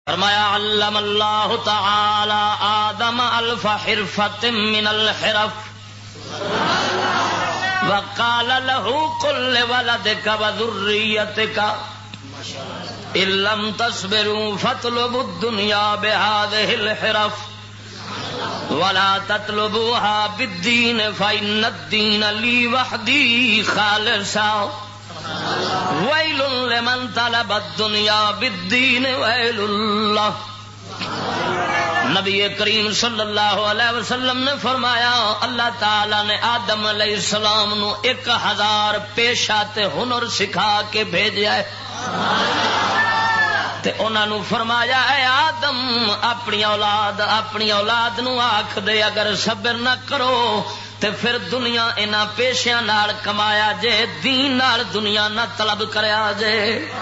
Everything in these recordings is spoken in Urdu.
فرمایا علم اللہ تعالی آدم الف حرفۃ من الحرف وقال له قل لولدك وذريتك ان لم تصبروا فاطلبوا الدنيا بهذه الحرف ولا تطلبوها بالدين فإن الدين لي وحدي خالصا ویل لمن طلب الدنیا بالدین ویل اللہ. نبی کریم صلی اللہ علیہ وسلم نے فرمایا اللہ تعالی نے آدم علیہ السلام نو 1000 پیشہ تے ہنر سکھا کے بھیجا ہے تے انہاں نو فرمایا اے آدم اپنی اولاد نو آکھ دے اگر صبر نہ کرو تے پھر دنیا انہاں پیشیاں نال کمایا جے دین نال دنیا نہ طلب کریا جے.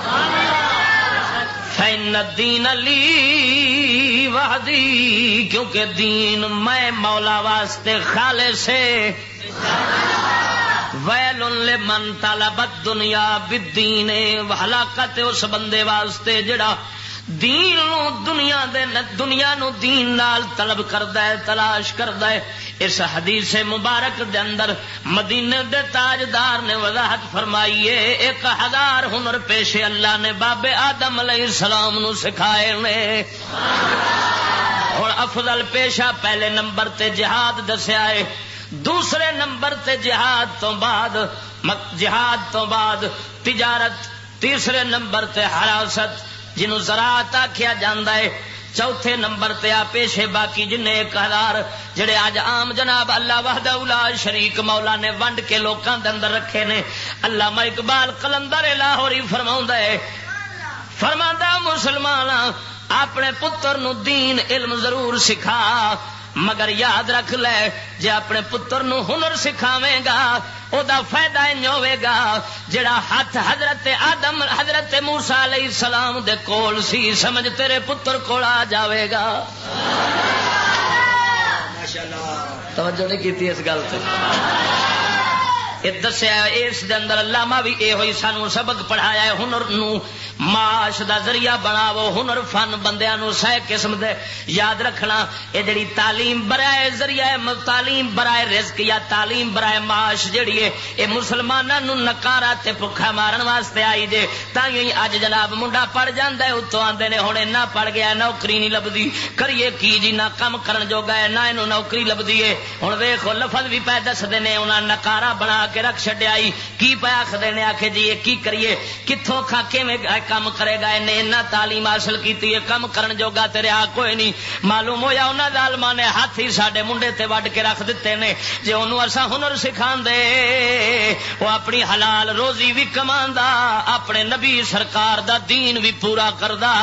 فإن الدین لی وحدی کیونکہ دین میں مولا واسطے خالص ہے. ویل لمن طلب الدنیا بالدین ہلاکت اس بندے واسطے جڑا دین نو دنیا نو دین نال طلب کردا ہے تلاش کردا ہے. اس حدیث مبارک دے اندر مدینے دے تاجدار نے وضاحت فرمائی ہے 1000 ہنر پیشے اللہ نے بابے آدم علیہ السلام نو سکھائے نے. اور افضل پیشہ پہلے نمبر تے جہاد دسیا ہے، دوسرے نمبر تے جہاد تو بعد تجارت، تیسرے نمبر تے حراست جنوں زراعت آکھیا جاندا ہے، چوتھے نمبر تے آ پیشے باقی جن 1000 جڑے اج عام جناب اللہ وحدہ لا شریک مولا نے ونڈ کے لوکاں دے اندر رکھے نے. علامہ اقبال قلندر لاہوری فرماوندا ہے، فرماندا مسلماناں اپنے پتر نو دین علم ضرور سکھا مگر یاد رکھ لے جے اپنے پتر نو ہنر سکھاویں گا او دا فائدہ انج ہوے گا جڑا ہاتھ حضرت موسیٰ علیہ السلام دے کول سی سمجھ تیرے پتر کول آ جاوے گا. ماشاءاللہ توجہ نہیں کیتی اس گل تے. دسیا اس دے اندر علامہ بھی اے ہوئی سانو سبق پڑھایا ہے ہنر نو معاش دا ذریعہ بناو. ہنر فن بندیاں نو سہ قسم دے یاد رکھنا. اے جڑی تعلیم برائے ذریعہ تعلیم برائے رزق یا تعلیم برائے معاش جڑی ہے اے مسلماناں نو نکارا تے بھکھا مارن واسطے آئی جے. تائیں اج جناب منڈا پڑھ جاندا ہے اتوں آندے نے ہن نہ پڑھ گیا نوکری نہیں لبدی کریے کی جی نہ کم کرن جوگا ہے نہ اینو نوکری لبدی ہے. ہن ویکھو لفظ بھی پے دسدے نے انہاں نکارا بنا کے رکھ چھڈیا کی پے آکھدے نے آکھے جی یہ کی کریے کتھوں کھا کیویں کم کرے گا انہیں تعلیم حاصل کی کم کرن جوگا تے رہا کوئی نہیں. معلوم ہویا انہاں ظالماں نے ہاتھ ہی ساڈے منڈے تے وڈ کے رکھ دتے نے جے اونوں اساں ہنر سکھاندے او اپنی حلال روزی بھی کماندا اپنے نبی سرکار دا دین بھی پورا کردا.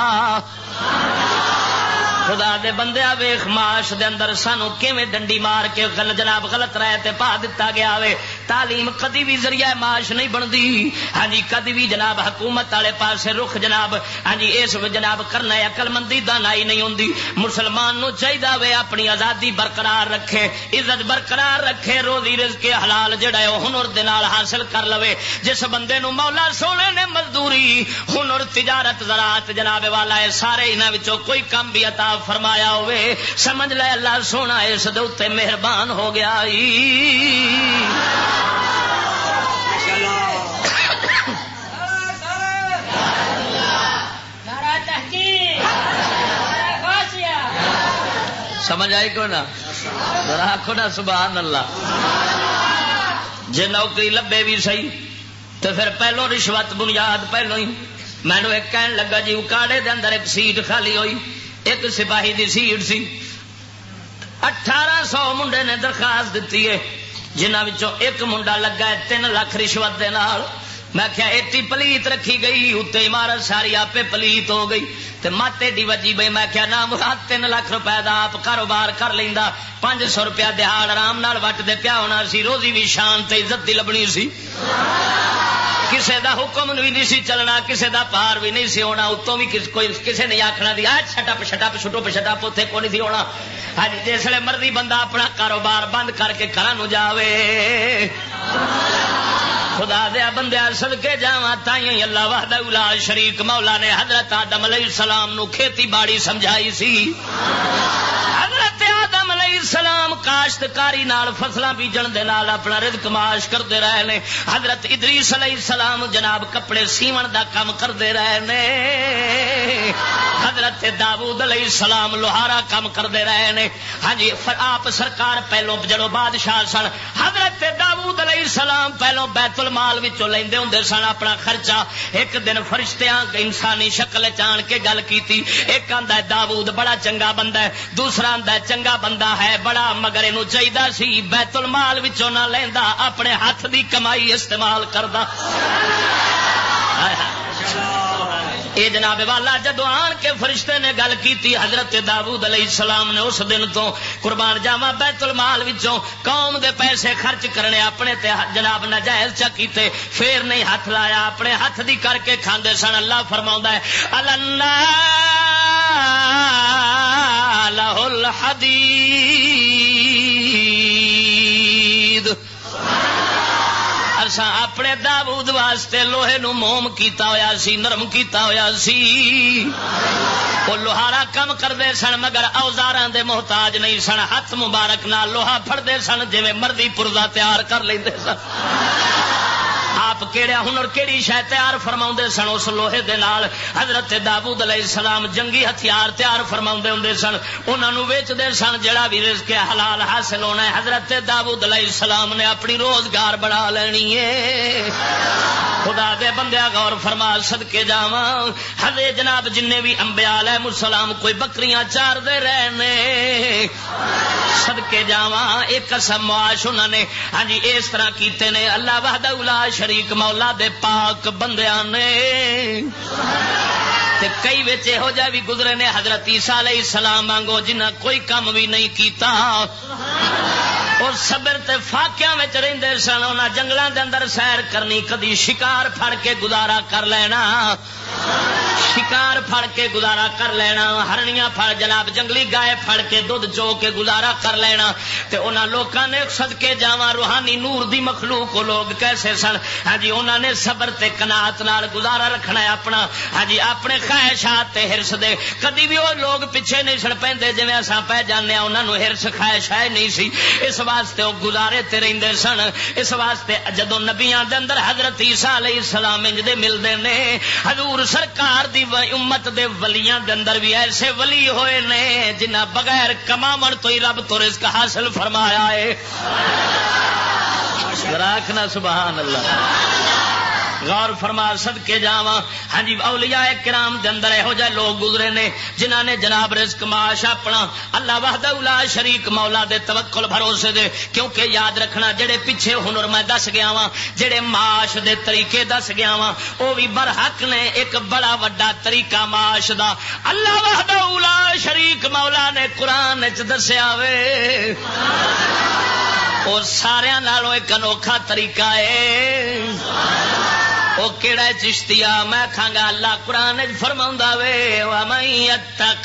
خدا دے بندیا ویخ معاش دے اندر سانو کیویں ڈنڈی مار کے جناب غلط رائے تے پا دتا گیا وے. تعلیم کدی بھی ذریعہ معاش نہیں بندی. ہاں جی کدی بھی جناب حکومت والے پاسے رخ جناب ہاں جی اس جناب کرنا عقل مندی دانائی نہیں ہوندی. مسلمان نو چاہیے وے اپنی آزادی برقرار رکھے عزت برقرار رکھے روزی رزق حلال جڑا ہے او ہنر دے نال حاصل کر لوے. جس بندے نو مولا سونے نے مزدوری ہنر تجارت زراعت جناب والا ہے سارے انہاں وچوں کوئی کم بھی عطا فرمایا ہوئے سمجھ لے اللہ سونا اس دے اوتے مہربان ہو گیا. سمجھ آئی کو نا ذرا آکھو نا سبحان اللہ. جے نوکری لبے بھی صحیح تو پھر پہلو رشوت بنیاد پہلو ہی. میں نے ایک کہن لگا جی اکاڑے دے اندر ایک سیٹ خالی ہوئی ایک سپاہی دی سیٹ سی 1800 منڈے نے درخواست دیتی ہے جنہاں وچوں ایک منڈا لگا ہے 3 لاکھ رشوت دے نال. میں کیا ایٹی پلیت رکھی گئی اتنے عمارت ساری آپ پلیت ہو گئی تے مت ایڈی وجی بھائی میں کیا نہ مراد 3 لاکھ روپے دا آپ کاروبار کر لیندا 500 روپیہ دہاڑ آرام نال وٹ دے پیا ہونا سی روزی بھی شان تے عزت دی لبنی سی. کسے دا حکم بھی نہیں سی چلنا کسے دا پار بھی نہیں سی ہونا اتوں بھی کسے نہیں آخنا دی شٹپ شٹپ اتنے کو نہیں سی ہونا. ہاں جی جسے مرضی بندہ اپنا کاروبار بند کر کے گھر نو جاوے خدا دیا بندیا صدقے جاواں تائیں اللہ وحدہ لا شریک مولا نے حضرت آدم علیہ السلام نو کھیتی باڑی سمجھائی سی. حضرت آدم علیہ السلام کاشتکاری نال فصلاں بیجن دے نال اپنا رزق معاش کرتے رہے نے. حضرت ادریس علیہ السلام جناب کپڑے سیون دا کام کرتے رہے نے. حضرت داؤد علیہ السلام لوہارا کام کرتے رہے نے. ہاں جی آپ سرکار پہلو جدو بادشاہ سن حضرت داؤد علیہ السلام پہلو بیت المال وچوں لیندے ہوندے سن اپنا خرچہ. ایک دن فرشتیاں انسانی شکل چان کے گل کیتی. ایک آندا ہے داؤد بڑا چنگا بندہ ہے, دوسرا آندا ہے چنگا بندہ ہے بڑا مگر اینو چاہیدا سی بیت المال وچوں نہ لیندا اپنے ہاتھ دی کمائی استعمال کردا. اے جناب والا جدو آن کے فرشتے نے گل کیتی حضرت داؤد علیہ السلام نے اس دن تو قربان جاواں بیت المال وچوں قوم دے پیسے خرچ کرنے اپنے تے جناب ناجائز چا کیتے پھر نہیں ہاتھ لایا اپنے ہاتھ دی کر کے کھاندے سن. اللہ فرماوندا ہے النا لہ الحدید. اپنے داؤد واسطے لوہے نو موم کیتا ہویا سی, نرم کیتا ہویا سی. وہ لوہارا کم کرتے سن مگر اوزاراں دے محتاج نہیں سن. ہاتھ مبارک نال لوہا پھڑتے سن جویں مرضی پرزا تیار کر لیندے سن. آپ کیڑا ہنر کیڑی شے تیار فرماؤندے سن اس لوہے دے نال. حضرت داؤد علیہ السلام جنگی ہتھیار تیار فرماؤندے ہوندے سن, انہاں نو ویچدے سن جڑا بھی رزق حلال حاصل ہونا ہے. حضرت داؤد علیہ السلام نے اپنی روزگار بڑھا لینی ہے. خدا دے بندیا غور فرما صدقے جاواں حضرت جناب جننے بھی انبیاء علیہ السلام کوئی بکریاں چار دے رہے نے. صدقے جاواں ایک قسم معاش انہاں نے ہاں جی اس طرح کیتے نے. اللہ وحدہ لا شریک مولا دے پاک بندیاں نے تے کئی وچ ہو جا بھی گزرے نے حضرت عیسیٰ علیہ السلام وانگو جنہاں کوئی کم بھی نہیں کیتا اور صبر تے فاقیاں وچ رہندے سن. انہاں جنگلاں دے اندر سیر کرنی, کدی شکار پھڑ کے گزارا کر لینا, شکار پھڑ کے گزارا کر لینا, ہرنیاں پھڑ جناب جنگلی گائے پھڑ کے دودھ چو کے گزارا کر لینا. تے انہاں لوکاں نے صدقے جاواں روحانی نور دی مخلوق لوگ کیسے سن. ہاں جی انہاں نے صبر تے قناعت نال گزارا رکھنا ہے اپنا. ہاں جی اپنے خواہشات تے ہرس دے کدی بھی وہ لوگ پیچھے نہیں سڑ پیندے جویں اساں پہ جانے ہاں. انہاں نو ہرس خواہش ہے نہیں سی, اس واسطے وہ گزارے تے رہندے سن. اس واسطے جدوں نبیاں دے اندر حضرت عیسیٰ علیہ السلام انج دے ملدے نے حضور سرکار دی امت دے ولیاں دے اندر بھی ایسے ولی ہوئے نے جنہاں بغیر کماون تو ہی رب تو رزق حاصل فرمایا ہے. راکھنا سبحان اللہ. غور فرما صدقے جاواں ہاں جی اولیاء کرام دے اندر یہو جے لوگ گزرے نے جنہاں نے جناب رزق معاش اپنا اللہ وحدہ لا شریک مولا دے توکل بھروسے دے. کیونکہ یاد رکھنا جڑے پیچھے ہنر میں دس گیا واں جڑے معاش دے طریقے دس گیا واں او بھی برحق نے. ایک بڑا وڈا طریقہ معاش دا اللہ وحدہ لا شریک مولا نے قرآن وچ دسیا وے. اور سارے نالوں ایک انوکھا طریقہ ہے. وہ کیڑا چشتیا میں کھانگا اللہ قرآن فرماؤندا وے وَمَن يَتَّقِ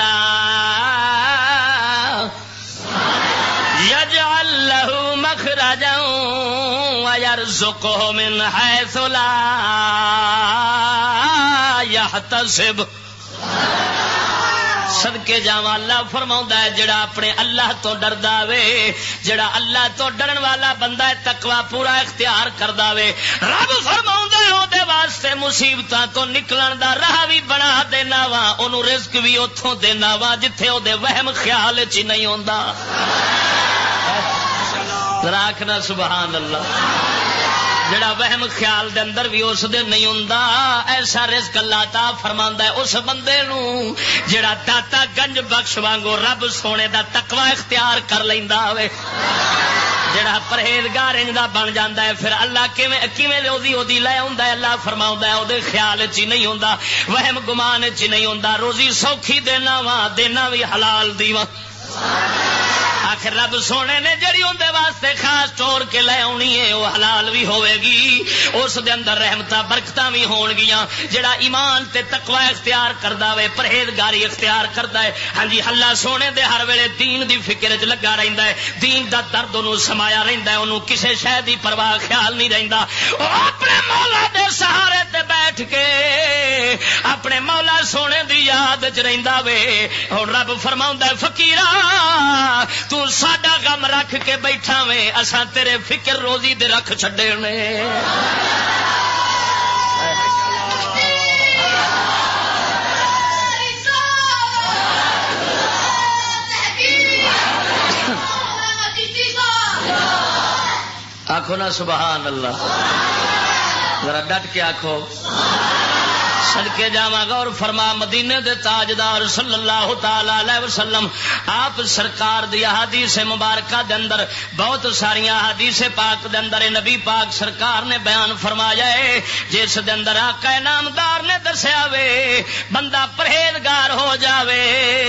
اللَّهَ يَجْعَل لَّهُ مَخْرَجًا وَيَرْزُقْهُ مِنْ حَيْثُ لَا يَحْتَسِبُ. صدقے جاواں اللہ فرماوندا ہے جڑا اپنے اللہ تو ڈردا وے, جڑا اللہ تو ڈرن والا بندہ ہے تقوی پورا اختیار کردا وے, رب فرماوندا ہے او دے واسطے مصیبتاں تو نکلن دا راہ بھی بنا دینا وا, اونوں رزق بھی اوتھوں دینا وا جتھے او دے وہم خیال وچ نہیں ہوندا. راکھنا سبحان اللہ. جڑا وہم خیال دے اندر بھی اس دے نہیں ہوندا ایسا رزق اللہ تعالی فرماندا ہے اس بندے نو جڑا داتا گنج بخش وانگو رب سونے دا تقوی اختیار کر لیندا ہوئے. جڑا پرہیزگار انجدا بن جاندا ہے پھر اللہ کیویں اودی لے آوندا ہے. اللہ فرماوندا ہے او دے خیال وچ نہیں ہوندا, وہم گمان وچ نہیں ہوندا. روزی سوکھی دینا وا, دینا بھی حلال دی وا. آخر رب سونے نے جڑی اندر واسطے خاص چور کے لے آنی ہے وہ حلال بھی ہوے گی، اس دے اندر رحمتاں برکتاں بھی ہون گیاں۔ جڑا ایمان تے تقوی اختیار کردا وے، پرہیزگاری اختیار کردا ہے، ہاں جی اللہ سونے دے ہر ویلے دین دی فکر وچ لگا رہندا ہے، دین دا درد انہوں سمایا رہندا ہے، انہوں کسے شے دی پرواہ خیال نہیں رہندا، وہ اپنے مولا دے سہارے تے بیٹھ کے اپنے مولا سونے دی یاد وچ رہندا وے۔ اور رب فرماوندا ہے فقیرا تو ساڈا غم رکھ کے بیٹھا وے، اساں تیرے فکر روزی دے رکھ چھڈے نے۔ آخو نا سبحان اللہ، ذرا ڈٹ کے آخو۔ صدقے جاواں غور فرما، مدینے دے تاجدار صلی اللہ تعالی علیہ وسلم آپ سرکار دی احادیث مبارکہ دے اندر بہت ساری احادیث پاک دے اندر نبی پاک سرکار نے بیان فرمایا ہے، جس دے اندر آقا نامدار نے دسیا وے بندہ پرہیزگار ہو جاوے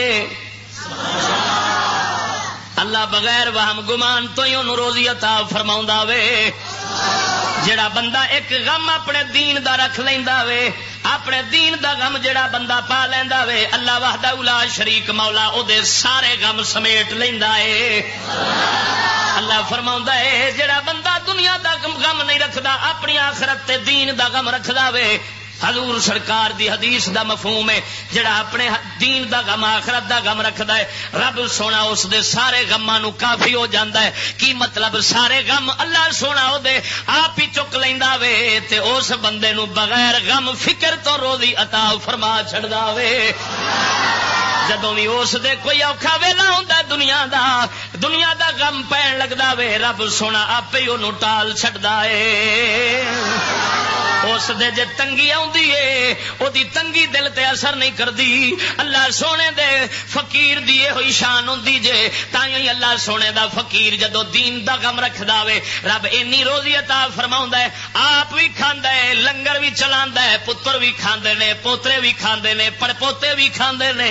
اللہ بغیر وہم گمان تو ہی انہوں روزی عطا فرماؤندا وے۔ جڑا بندہ ایک غم اپنے دین دا رکھ لیندا وے، اپنے دین دا غم جڑا بندہ پا لیندا وے، اللہ وحدہ لا شریک مولا او دے سارے غم سمیٹ لیندا ہے۔ اللہ فرماوندا ہے جڑا بندہ دنیا دا غم نہیں رکھدا، اپنی آخرت تے دین دا غم رکھدا وے، حضور سرکار دی حدیث دا مفہوم ہے جڑا اپنے دین دا غم آخرت دا غم رکھدا ہے، رب سونا اس دے سارے غماں نو کافی ہو جاندا ہے۔ کی مطلب؟ سارے غم اللہ سونا او دے آپ ہی چک لیندا وے تے اس بندے نو بغیر غم فکر تو روزی عطا فرما چھڑدا وے۔ جدوں بھی اس دے کوئی اوکھا ویلا ہوندا دنیا دا غم پین لگدا وے، رب سونا آپ ہی اونوں ٹال چھڑدا ہے۔ اس دے جے تنگی آندی ہے او دی تنگی دل تے اثر نہیں کردی۔ اللہ سونے دے فقیر دی ہوئی شان ہوندی جے، تائیں اللہ سونے دا فقیر جدو دین دا غم رکھدا وے، رب اینی روزی عطا فرماوندا ہے، آپ بھی کھاندا ہے، لنگر بھی چلاندا ہے، پتر بھی کھاندے نے، پوترے بھی کھاندے نے، پڑپوتے بھی کھاندے نے۔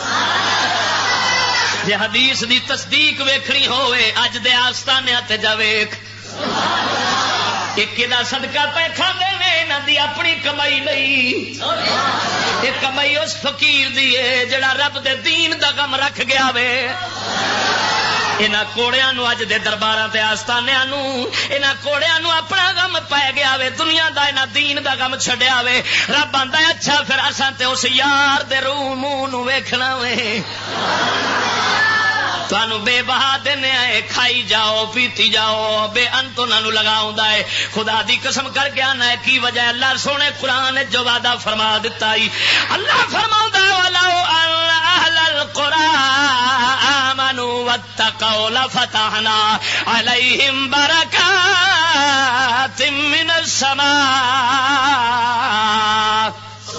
جے حدیث دی تصدیق ویکھنی ہوئے اج دے آستانے تے جا ویکھ، ایک دا صدقہ پہ کھاندے نے، انہاں دی اپنی کمائی نہیں، ایک کمائی اس فقیر دی ہے جڑا رب دے دین دا غم رکھ گیا وے۔ انہاں کوڑیاں نو اج دے درباراں تے آستانیاں نو انہاں کوڑیاں نو اپنا غم پے گیا وے، دنیا دا انہاں دین دا غم چھڈیا وے۔ رب آندا ہے اچھا پھر اساں تے اس یار دے روح منہ نو ویکھنا وے، تانوں بے بہا دینے آئے، کھائی جاؤ پیتی جاؤ، بے انت انہاں نوں لگاوندا ہے۔ خدا دی قسم کر کے آنا ہے کی وجہ؟ اللہ سونے قرآن جو وعدہ فرما دیتا ہی، اللہ فرماوندا ہے وَلَوْ أَنَّ أَهْلَ الْقُرَىٰ آمَنُوا وَاتَّقَوْا لَفَتَحْنَا عَلَيْهِمْ بَرَكَاتٍ مِّنَ السَّمَاءِ۔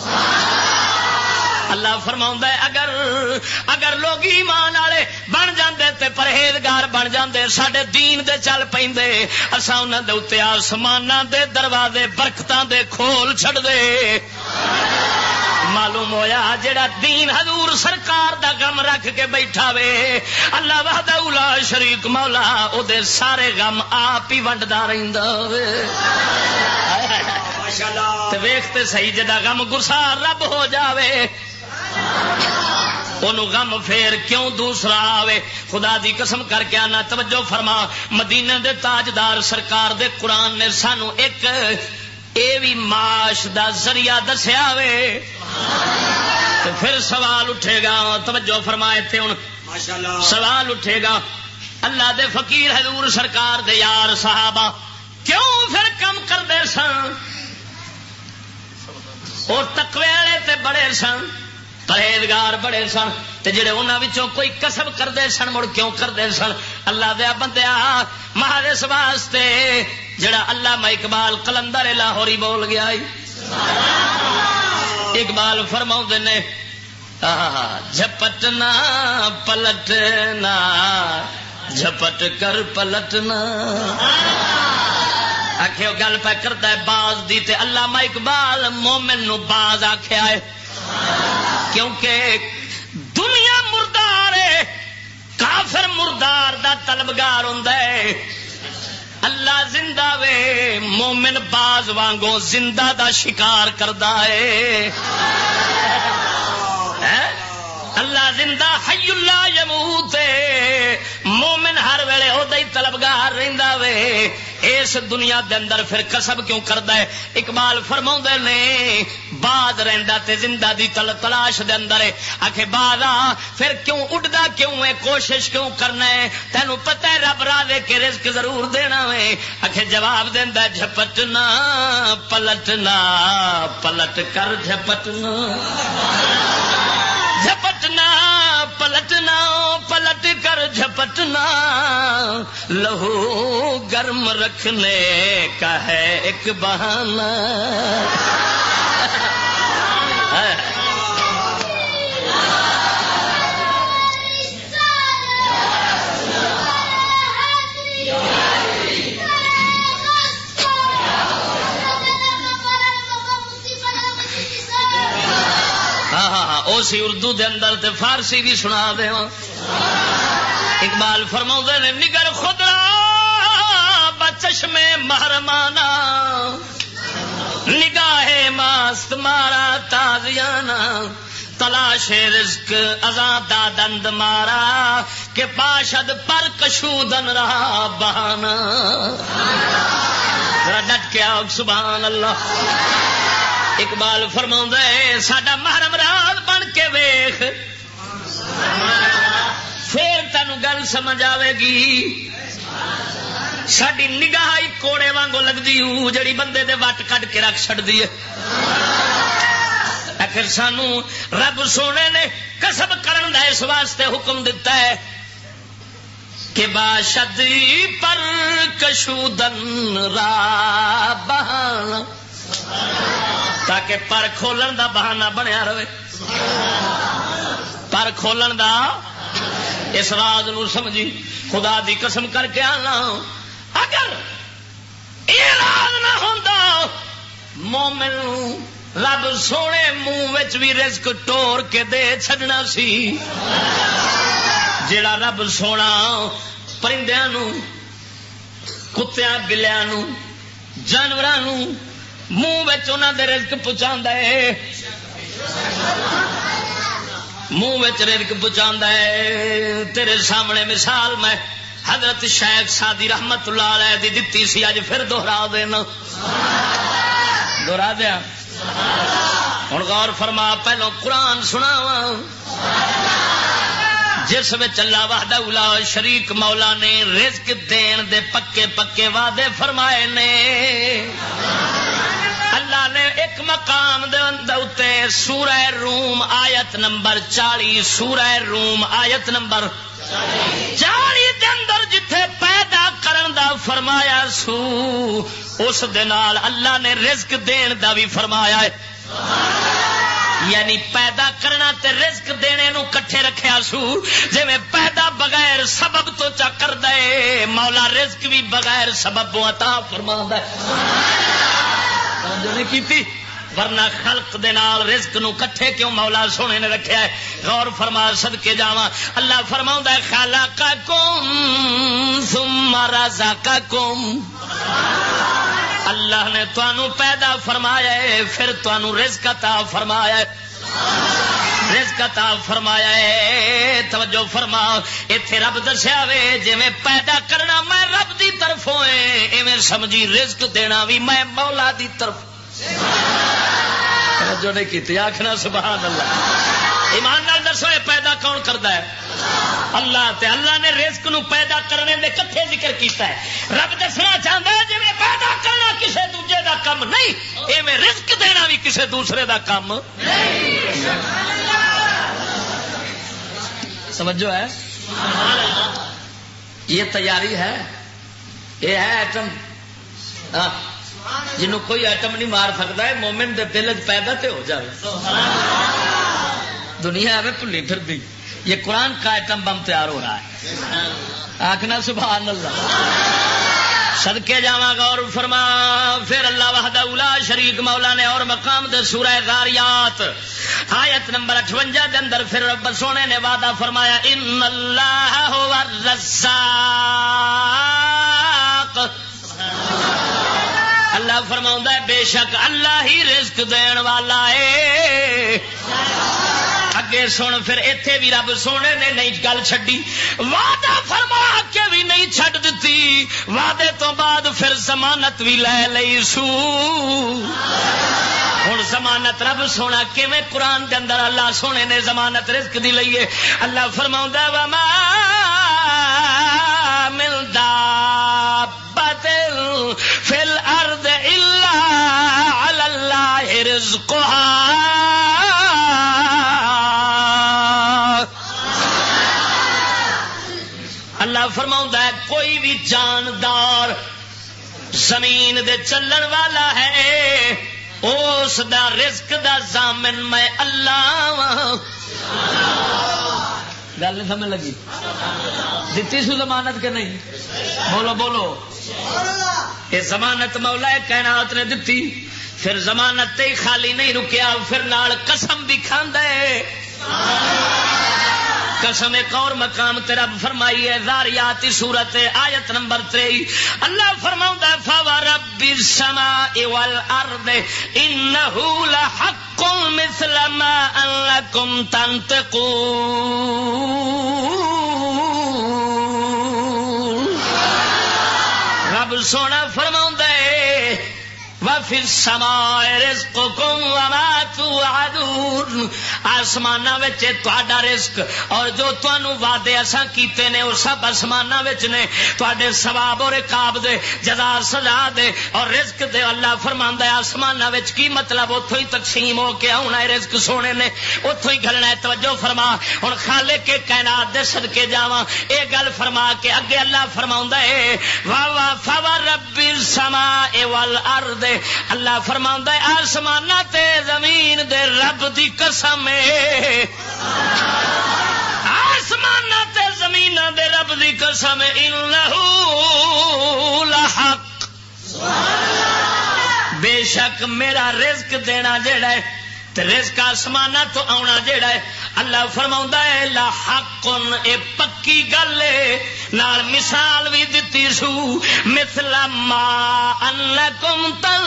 اللہ فرماوندا ہے اگر لوگ ایمان والے بن جاندے تے پرہیزگار بن جاندے، ساڈے دین دے چل پیندے، اساں انہاں دے اوتے آسماناں دے دروازے برکتاں دے کھول چھڑ دے۔ معلوم ہویا جڑا دین حضور سرکار دا غم رکھ کے بیٹھا وے، اللہ وحدہ لا شریک مولا او دے سارے غم آپ ہی ونڈدا رہندا وے۔ تے ویکھتے صحیح جدا غم گسار رب ہو جاوے، انہوں غم پھر کیوں دوسرا آوے؟ خدا دی قسم کر کے آنا توجہ فرما، مدینے دے تاجدار سرکار دے قرآن نے سانو ایک اے بھی معاش دا ذریعہ دسیا وے۔ تو پھر سوال اٹھے گا، توجہ فرمائے تھے ہن سوال اٹھے گا، اللہ دے فقیر حضور سرکار دے یار صحابہ کیوں پھر کم کردے سن؟ اور تقوی والے تے بڑے سن، پرہیزگار بڑے سن، تے جڑے انہاں وچوں کوئی کسب کردے سن مڑ کیوں کردے سن؟ اللہ دے بندیا محض اس واسطے جڑا علامہ اقبال قلندر لاہوری بول گیا ہے۔ اقبال فرماؤندے نے جھپٹنا پلٹنا جھپٹ کر پلٹنا، آخو گل پہ کرتا ہے باز دی، تے علامہ اقبال مومن نو باز آخیا ہے، کیونکہ دنیا مردار ہے، کافر مردار دا طلبگار ہوندا ہے اللہ زندہ وے مومن باز وانگو زندہ دا شکار کردا ہے اللہ زندہ حی اللہ یموت مومن ہر ویلے اودا ہی طلبگار رہندا وے اس دنیا دے اندر پھر کسب کیوں کردا ہے اقبال فرماوندے نے باز رہندا تے زندہ دی تلاش دے اندر ہے آکھے بازا پھر کیوں اڑدا کیوں ہے کوشش کیوں کرنا ہے تینوں پتہ ہے رب راہ کے رزق ضرور دینا ہے آکھے جواب دیندا جھپٹنا پلٹنا پلٹ کر جھپٹنا جھپٹنا پلٹنا پلٹ کر جھپٹنا لہو گرم رکھنے کا ہے ایک بہانہ اسی اردو دے اندر تے فارسی بھی سنا دے اقبال فرماؤں نے نگر خدا بچشم محرمانہ نگاہ ماست مارا تازیانہ تلاش رزق ازاں دادند مارا کہ پاشد پر کشودن رہا بہانا ذرا ڈٹ کے آؤ سبحان اللہ اقبال فرماؤں ہے ساڈا محرم راز بن کے ویخ پھر تینوں گل سمجھ آئے گی ساری نگاہ کوڑے وانگو لگتی جڑی بندے دے وٹ کٹ کے رکھ چڑتی ہے آخر سانو رب سونے نے کسب کرن دا اس واسطے حکم دیتا ہے کہ باشد پر کشودن را بہانا تاکہ پر کھولن دا بہانہ بنیا رہے پر کھولن دا اس راز نو سمجھی خدا دی قسم کر کے آنا اگر یہ راز نہ ہوندا مومن رب سونے منہ وچ بھی رزق ٹور کے دے چھڈنا سی جیڑا رب سونا پرندیاں نو کتیاں بلیاں نو جانوراں نو منہ انہوں دے رزق پہنچا ہے منہ رزق پہنچا ہے تیرے سامنے مثال میں حضرت شیخ سادی رحمت اللہ علیہ دی دتی سی اج پھر دوہرا دینا دوہرا دیا ہن غور فرما پہلو قرآن سناواں جس میں اللہ وحدہ لا شریک مولا نے رزق دین دے پکے پکے وعدے فرمائے نے اللہ نے ایک مقام دے اندر سورہ روم آیت نمبر 40 سورہ روم آیت نمبر 40 دے اندر جتھے پیدا کرن دا فرمایا سو اس دے نال اللہ نے رزق دین دا بھی فرمایا ہے یعنی پیدا کرنا تے رزق دینے نو کٹھے رکھیا سو جے میں پیدا بغیر سبب تو چا کر دے مولا رزق بھی بغیر سبب عطا فرماندا ہے جو نہیں کیتی ورنہ خلق دے نال رزق نو کٹھے کیوں مولا سونے نے رکھیا ہے غور فرما صدقے جاواں اللہ فرماوندا ہے خلقکم ثم رزقکم اللہ نے تانوں پیدا فرمایا ہے پھر تانوں رزق عطا فرمایا ہے رزق عطا فرمایا ہے توجہ فرما ایتھے رب دسیا وے جویں پیدا کرنا میں رب دی طرفوں ہے ایویں سمجھی رزق دینا بھی میں مولا دی طرف جو نہیں کیتی آکھنا سبحان اللہ ایمان نال دسو یہ پیدا کون کردا ہے اللہ تے اللہ نے رزق نو پیدا کرنے دے کتھے ذکر کیتا ہے رب دسنا چاہندا ہے جویں پیدا کرنا کسے دوجے دا کم نہیں ایویں رزق دینا بھی کسے دوسرے دا کم نہیں سمجھو ہے یہ تیاری ہے یہ ہے ایٹم جنہوں کوئی ایٹم نہیں مار سکتا ہے مومن دے دل پیدا تے ہو جائے دنیا ہمیں بھلی پھر دی یہ قرآن کا ایٹم بم تیار ہو رہا ہے آخنا سبحان اللہ صدقے جاواں غور فرما. پھر اللہ وحدہ لا شریک مولا نے اور مقام دے سورہ ذاریات آیت نمبر 58 دے اندر پھر رب سونے نے وعدہ فرمایا ان اللہ هو الرزاق. اللہ فرماؤندا ہے بے شک اللہ ہی رزق دین والا ہے. اگے سن پھر ایتھے بھی رب سونے نے نہیں گل چھڈی, وعدہ فرما کے بھی نہیں چھڈ دتی, وعدے تو بعد پھر ضمانت بھی لے لئی سو. ہن ضمانت رب سونا کیویں قرآن دے اندر اللہ سونے نے ضمانت رزق دی لئیے. اللہ فرماوندا ہے وما من دابۃ فی الارض الا علی اللہ رزقها. اللہ فرماؤندا ہے کوئی بھی جاندار زمین دے چلن والا ہے اس دا رزق دا ضامن میں اللہ. گل نہیں سمجھ لگی؟ دتی سو ضمانت کہ نہیں؟ بولو بولو. یہ ضمانت مولا کائنات نے دتی. پھر ضمانت تے خالی نہیں رکیا, پھر نال قسم بھی کھاندا ہے. قسم ایک اور مقام تے رب فرمائی ہے ذاریات سورت آیت نمبر 23. اللہ فرماؤندا ہے فورب السماء والارض انه لحق مثل ما انکم تنطقون. رب سونا فرماؤندا ہے وفی السماء رزقکم وما توعدون. آسماناں وچ تہاڈا رزق اور جو تانوں وعدے اساں کیتے نے وہ سب آسماناں وچ نے. تہاڈے ثواب اور عقاب دے, جزا سزا دے اور رزق دے. اللہ فرماندا ہے آسماناں وچ کی مطلب اوتھوں ہی تقسیم ہو کے آنا ہے رزق سونے نے, اوتھوں ہی گھلنا ہے. توجہ فرما. ہن خالق کے کائنات دے صدقے جاواں اے گل فرما کے اگے اللہ فرماوندا ہے وا فورب السماء والارض. اللہ فرماؤندا ہے آسماناں تے زمین دے رب دی قسم ہے. آسماناں تے زمیناں دے رب دی قسم انہ لحق. بے شک میرا رزق دینا جیڑا ہے تے رزق آسماناں تو آنا جیڑا ہے اللہ فرماؤندا ہے لحق. اے پکی گل ہے. نال مثال بھی دتی سو مثل ما انکم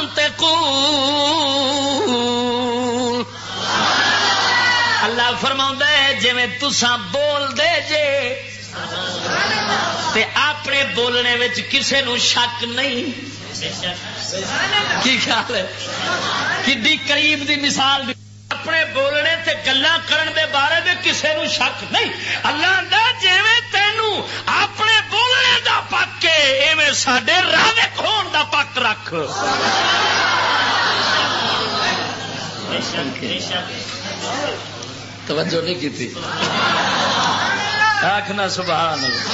تنطقون. اللہ فرماؤندا ہے جویں تساں بول دے جے تے اپنے بولنے وچ کسے نو شک نہیں. کی خیال ہے کڈی قریب دی مثال دی. اپنے بولنے تے گلاں کرن دے بارے میں کسے نو شک نہیں. اللہ دا جویں تینوں اپنے بولنے دا پک ہے ایویں ساڈے رازق ہون دا پک رکھ. توجہ نہیں کیتی؟ آکھنا سبحان اللہ.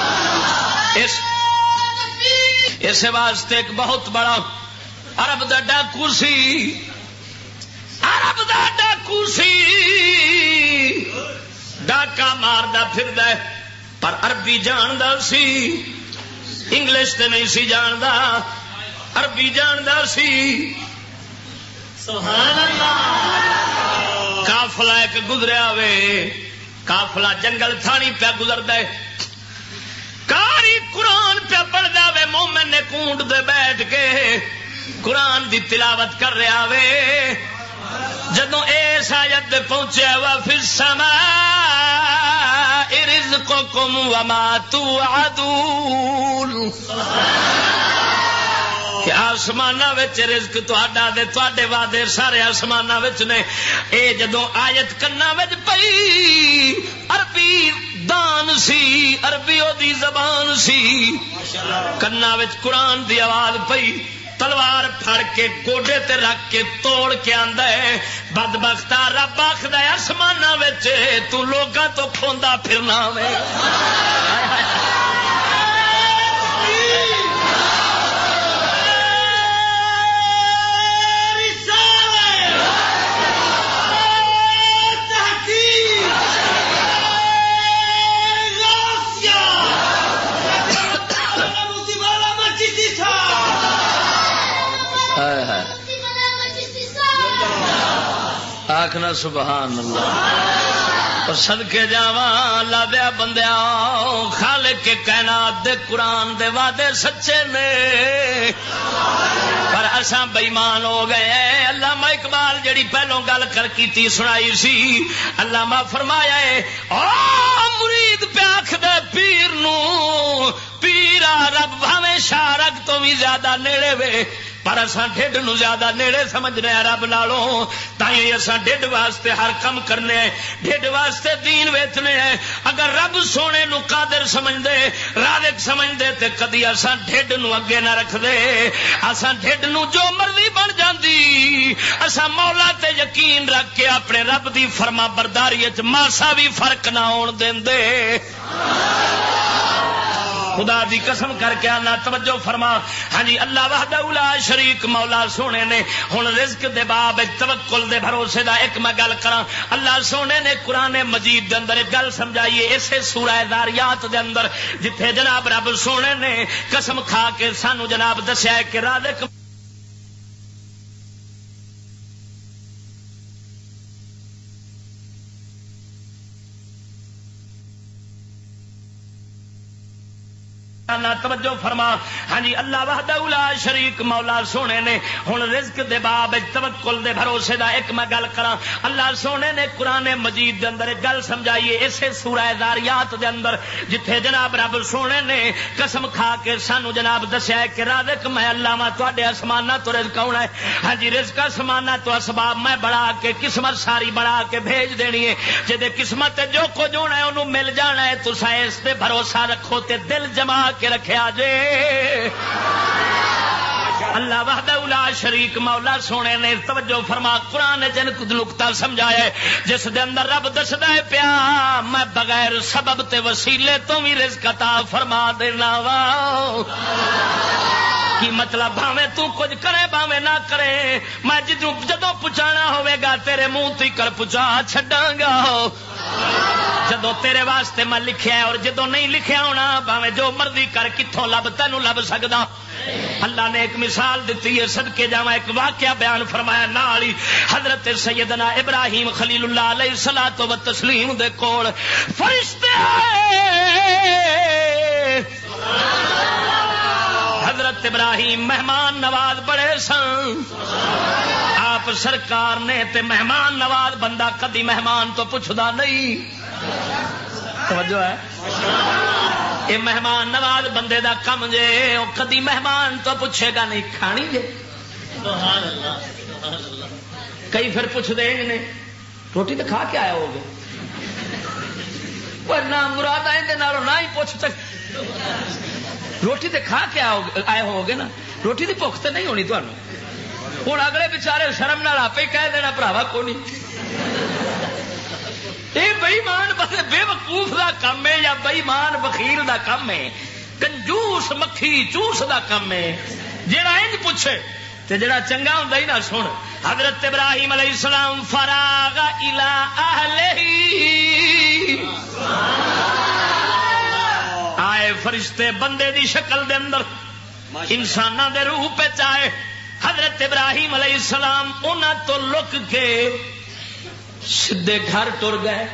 اس واسطے ایک بہت بڑا عرب دا ڈاکو سی. عرب دا ڈاکو سی ڈاکا ماردا پھردا ہے پر عربی جاندا سی. انگلش تے نہیں سی جاندا, عربی جاندا سی. سبحان اللہ. قافلہ ایک گزریا وے, قافلہ جنگل تھانی پہ گزردا ہے. کاری قرآن پہ پڑھدا وے, مومن نے کونڈ دے بیٹھ کے قرآن دی تلاوت کر رہا وے. جدوں اس آیت دے پہنچیا وفی السماء رزقکم وما توعدون. کہ آسماناں وچ رزق تہاڈا دے تہاڈے وعدے سارے آسماناں وچ نے. اے جدوں آیت کنا وچ پئی عربی دان سی, عربی او دی زبان سی, کنا وچ قرآن دی آواز پئی. تلوار پھڑ کے گوڈے تے رکھ کے توڑ کے آندا ہے بدبختا رب آکھدا ہے آسماناں وچ تو لوکاں تو کھوندا پھرنا وے. آخنا سبحان اللہ. اور صدقے جاواں اللہ دیا بندیا خالق کے کائنات دے قرآن دے وعدے سچے نے پر اساں بے ایمان ہو گئے. علامہ اقبال جڑی پہلوں گل کر کیتی سنائی سی علامہ فرمایا ہے او مرید پیاکھ دے پیر نو پیرا رب بھاویں شاہ رگ تو بھی زیادہ نیڑے وے پر اساں ڈھڈ نو زیادہ نیڑے سمجھنے ہیں رب نالوں. تائیں اساں ڈھڈ واسطے ہر کم کرنے ہیں ڈھڈ واسطے دین ویچنے ہیں. اگر رب سونے نو قادر سمجھ دے رازق سمجھ دے تے کدی اساں ڈھڈ نو اگے نہ رکھ دے. اساں ڈھڈ نو جو مرضی بن جاندی اساں مولا تے یقین رکھ کے اپنے رب دی فرما برداری وچ ماسا بھی فرق نہ ہون دیندے. خدا دی قسم کر کے آنا توجہ فرما. ہاں جی اللہ وحدہ لا شریک مولا سونے نے ہن رزق دے باب توکل دے بھروسے دا ایک میں گل کراں. اللہ سونے نے قرآن مجید دے اندر ایک گل سمجھائیے اسے سورہ ذاریات دے اندر جتھے جناب رب سونے نے قسم کھا کے سانو جناب دسیا ہے کہ رازق توجہ فرما. ہاں جی اللہ وحدہ لا شریک مولا سونے نے ہن رزق دے باب توکل دے بھروسے دا ایک میں گل کراں. اللہ سونے نے قرآن مجید دے اندر ایک گل سمجھائیے اسے سورہ ذاریات دے اندر جتھے جناب رب سونے نے قسم کھا کے سانو جناب دسیا ہے کہ رازق میں اللہ وا تواڈے آسماناں تو رزق آونا ہے. ہاں جی رزق آسماناں تو اسباب میں بڑھا کے قسمت ساری بڑھا کے بھیج دینی ہے. جے قسمت جو کچھ ہونا ہے انہوں مل جانا ہے. تساں اس تے بھروسہ رکھو تے دل جما کے رکھیا جے. اللہ وحدہ لا شریک مولا سونے نے توجہ فرما قرآن جن کو نقطہ سمجھایا ہے جس دے اندر رب دسدا ہے پیا میں بغیر سبب تے وسیلے تو بھی رزق عطا فرما دینا وا. کی مطلب بھاویں تو کچھ کرے بھاویں نہ کرے میں جدوں پہنچانا ہوے گا تیرے منہ تے کر پہنچا چھڈاں گا. جدو تیرے واسطے میں لکھیا ہے اور جدو نہیں لکھیا ہونا بھاویں جو مرضی کر کتھوں لب تینوں لب سکدا. اللہ نے ایک مثال دیتی ہے صدقے جاواں ایک واقعہ بیان فرمایا نال ہی حضرت سیدنا ابراہیم خلیل اللہ علیہ الصلوۃ والتسلیم دے کول فرشتے حضرت ابراہیم مہمان نواز بڑے سن. آپ سرکار نے تے مہمان نواز بندہ کدی مہمان تو پوچھدا نہیں. توجہ ہے یہ مہمان نواز بندے دا کم جے وہ کدی مہمان تو پوچھے گا نہیں کھانی جے. کئی پھر پوچھ دے نے روٹی تو کھا کے آیا ہوگے نہ مراد نہ ہی پوچھ سک روٹی تو کھا کے آئے ہوگے نا روٹی کی بھوک تو نہیں ہونی تمہیں. ہوں اگلے بچارے شرم نال آپ ہی کہہ دینا بھراوا کو نہیں. یہ بئیمان بس بے وقوف دا کام ہے یا بئیمان بخیل دا کام ہے کنجوس مکھی چوس دا کام ہے جڑا انج پوچھے تے جڑا چنگا ہوندا ہی نہ سن. حضرت ابراہیم علیہ السلام فراغ الی اہلہ آئے فرشتے بندے دی شکل دے اندر انساناں دے روح پہ چائے. حضرت ابراہیم علیہ السلام انہاں تو لک کے سدھے گھر ٹر گئے.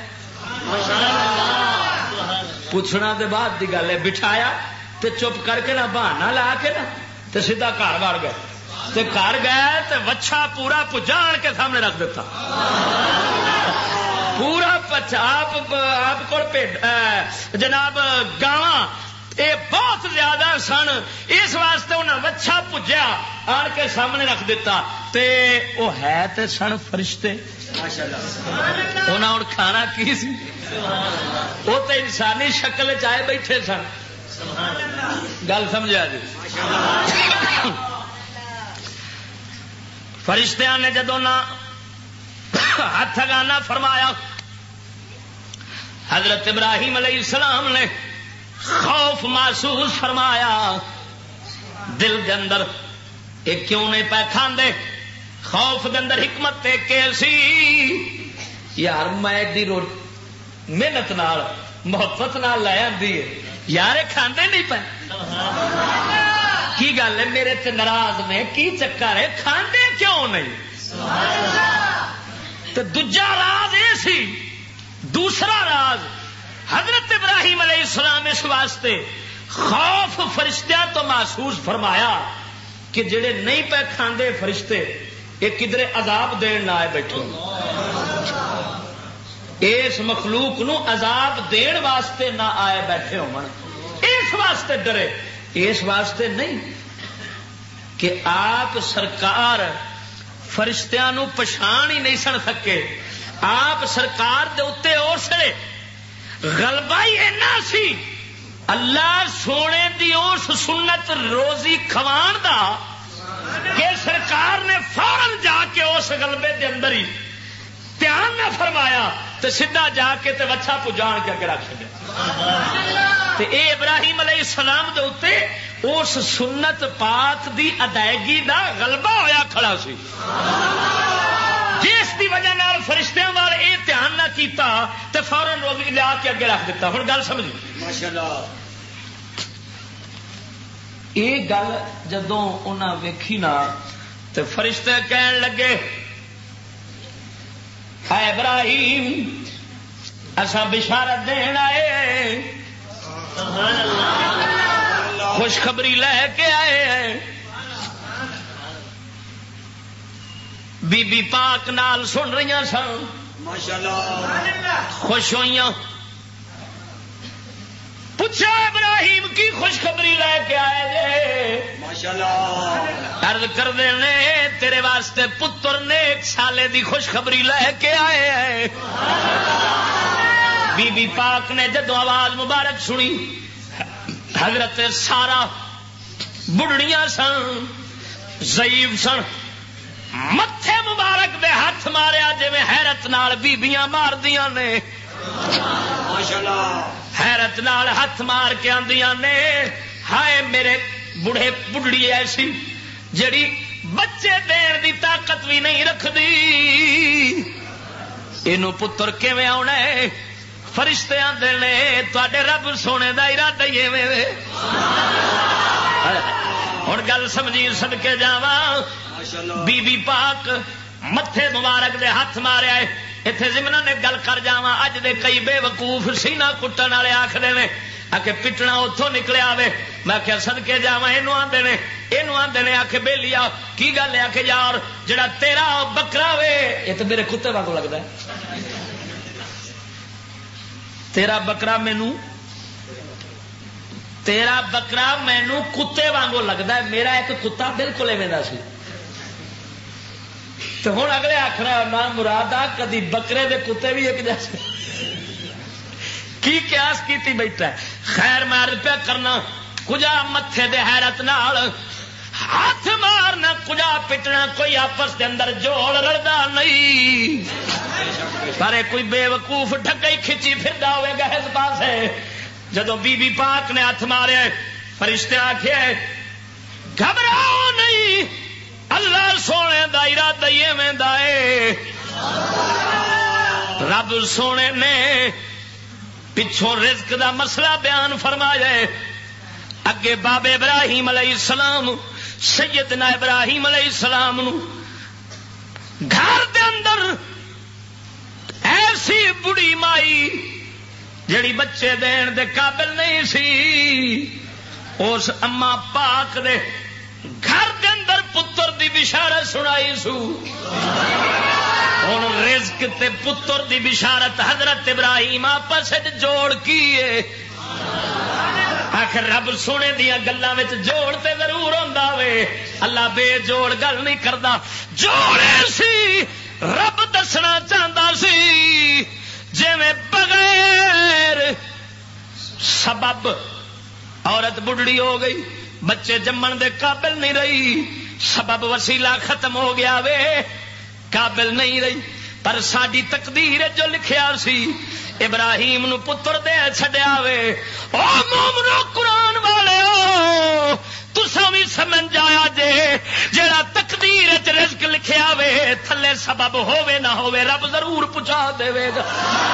پوچھنا دے بعد دی گل ہے بٹھایا تے چپ کر کے نہ بہانا لا کے نا تے سیدھا گھر وڑ گئے. تے گھر گئے تے وچھا پورا پجاڑ کے سامنے رکھ دیتا. پورا آپ کو جناب گاواں یہ بہت زیادہ سن اس واسطے انہیں وچھا پجیا آن کے سامنے رکھ دیتا. تے وہ ہے تے سن فرشتے انہیں ہوں کھانا کی سی وہ تو انسانی شکل چائے بیٹھے سن. گل سمجھا جی. فرشتیاں نے جدو نہ ہاتھ گانا فرمایا حضرت ابراہیم علیہ السلام نے خوف محسوس فرمایا دل کے اندر یہ کیوں نہیں پہ کھاندے. خوف دے اندر حکمت کیسی یار میں ایڈی محنت نال محبت نال لے آندی ہے یار کھاندے نہیں پے کی گل ہے میرے تے ناراض نے کی چکر ہے کھاندے کیوں نہیں. تو دوجا راز یہ سی، دوسرا راز حضرت ابراہیم علیہ السلام اس واسطے خوف فرشتیاں تو محسوس فرمایا کہ جڑے نہیں پہ کھاندے فرشتے یہ کدھر عذاب دین نہ آئے بیٹھے، اس مخلوق نو عذاب دین واسطے نہ آئے بیٹھے ہون، اس واسطے ڈرے، اس واسطے نہیں کہ آپ سرکار فرشتیاں نو پچھان ہی نہیں سن سکے، آپ سرکار دے اتے اسے غلبہ ہی اینا سی اللہ سونے دی اس سنت روزی کھوان دا کہ سرکار نے فوراً جا کے اس غلبے دے اندر ہی دھیان نہ فرمایا تو سیدھا جا کے تے وچھا پجان کے اگے رکھ دیا، تے اے ابراہیم علیہ السلام دے اتے اس سنت پاک دی ادائیگی دا غلبہ ہویا کھڑا سی، جس دی وجہ نال فرشتیاں وال اے دھیان نہ کیتا تے فوراً روزی لیا کے اگے رکھ دیتا۔ ہن گل سمجھی ماشاءاللہ، یہ گل جدوں انہاں ویکھی نا تے فرشتے کہن لگے اے ابراہیم اساں بشارت دین آئے، خوشخبری لے کے آئے، بی بی پاک نال سن رہی سن ماشاءاللہ، خوش ہوئیاں، پوچھا ابراہیم کی خوشخبری لے کے آئے جے ماشاءاللہ، عرض کر دینے تیرے واسطے پتر نے ایک سالے دی خوشخبری لے کے آئے ہیں۔ بی بی پاک نے جدو آواز مبارک سنی، حضرت سارا بڑھڑیاں سن، ضعیف سن، متھے مبارک دے ہاتھ ماریا جی میں حیرت نال بیبیاں مار دیاں نے ماشاءاللہ، حیرت نال ہاتھ مار کے آندیاں نے ہائے میرے بڑھے بڑھڑی ایسی جڑی بچے دین دی طاقت بھی نہیں رکھ دی، اینو پتر کیویں آنا ہے؟ فرشتے آندے نے تواڈے رب سونے دا ارادہ ہی ایویں وے۔ ہن گل سمجھی صدکے جاواں، بی بی پاک متھے مبارک دے ہاتھ ماریا ہے۔ اتنے ضمن نے گل کر جاواں، اج دے کئی بے وقوف سینہ کٹن والے آکھدے نے کہ پٹنا اتوں نکلیا آوے، میں کہ صدکے جاواں اینو آندے نے، اینو آندے نے آکھے بیلیا کی گل ہے کہ یار جڑا تیرا بکرا وے یہ تو میرے کتے وانگو لگدا ہے، تیرا بکرا مینوں کتے وانگو لگدا ہے، میرا ایک کتا بالکل ایویں دا سی۔ تو ہوں اگلے آخر نہ مراد آ کدی بکرے دے کتے بھی ایک جیسے کی قیاس کیتی بیٹھا ہے۔ خیر مار پیا کرنا کجا متھے دے حیرت نال ہاتھ مارنا، کجا پٹنا، کوئی آپس دے اندر جوڑ رلدا نہیں، پر کوئی بے وقوف ڈھگئی کھچی پھردا ہوئے گا اس پاسے۔ جدو بی بی پاک نے ہاتھ مارے فرشتے آکھے گھبراؤ نہیں، اللہ سونے دا ارادہ ایویں دا اے، رب سونے نے پچھوں رزق دا مسئلہ بیان فرمایا ہے، اگے بابے ابراہیم علیہ السلام سیدنا ابراہیم علیہ السلام نو گھر دے اندر ایسی بڑی مائی جڑی بچے دین دے قابل نہیں سی، اس اما پاک دے گھر دے اندر پتر دی بشارت سنائی سو۔ ہن رزق تے پتر دی بشارت حضرت ابراہیم آپس جوڑ کیے، آخر رب سونے دیا گلاں وچ جوڑ تے ضرور ہوندا وے، اللہ بے جوڑ گل نہیں کردا، جوڑے سی رب دسنا چاہتا سی جویں بغیر سبب عورت بڑھڑی ہو گئی، بچے جمن دے قابل نہیں رہی، سبب وسیلہ ختم ہو گیا وے، قابل نہیں رہی، پر ساری تقدیر جو لکھیا سی ابراہیم نو پتر دے چھڈیا وے۔ او مومنو قرآن والے تساں بھی سمجھ جایا جے جڑا تقدیر وچ رزق لکھیا وے تھلے سبب ہووے نہ ہووے رب ضرور پہنچا دے گا۔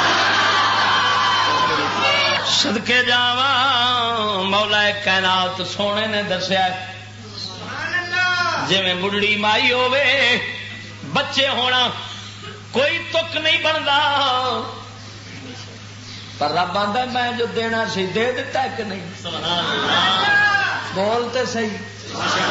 صدقے جاواں مولا کائنات سونے نے دسیا جویں بڑھڑی مائی ہووے بچے ہونا کوئی تک نہیں بنتا، پر رب آندا میں جو دینا سی دے دیتا کہ نہیں؟ بولتے صحیح۔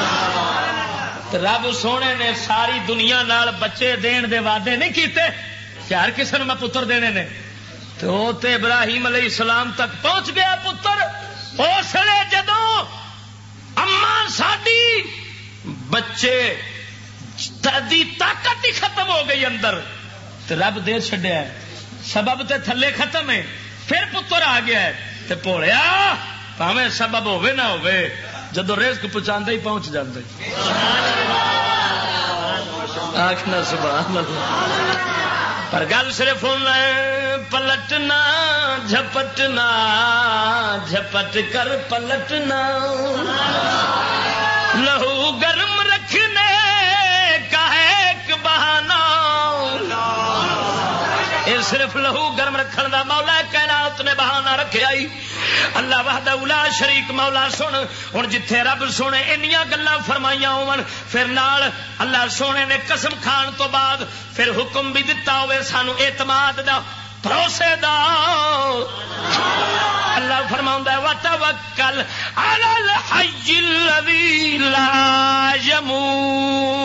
رب سونے نے ساری دنیا نال بچے دین دے وعدے نہیں کیتے کہ ہر کسی میں پتر دینے نے، تو تے ابراہیم علیہ السلام تک پہنچ گیا پتر۔ اس لیے جدوں اما ساڈی بچے دی طاقت ہی ختم ہو گئی اندر، تو رب دے چھڈیا، سبب تے تھلے ختم ہے، پھر پتر آ گیا ہے، تے پوڑیا پاویں سبب ہوے نہ ہوے جدو رزق پہنچاندے ہی پہنچ جاندے۔ آکھنا سبحان اللہ۔ پر گل صرف پلٹنا جھپٹنا، جھپٹ کر پلٹنا، لہو گرم رکھنے کا ہے ایک بہانہ، یہ صرف لہو گرم رکھن دا مولا کائنات نے بہانہ رکھیا ہی۔ اللہ وحدہ لا شریک مولا سن ہن جتھے رب سونے انیاں گلاں فرمائیاں ہون، پھر نال اللہ سونے نے قسم کھان تو بعد پھر حکم بھی دتا ہوئے سانو اعتماد دا، بھروسے دا۔ اللہ فرماوندا ہے وتوکل علی الحی الذی لا یموت،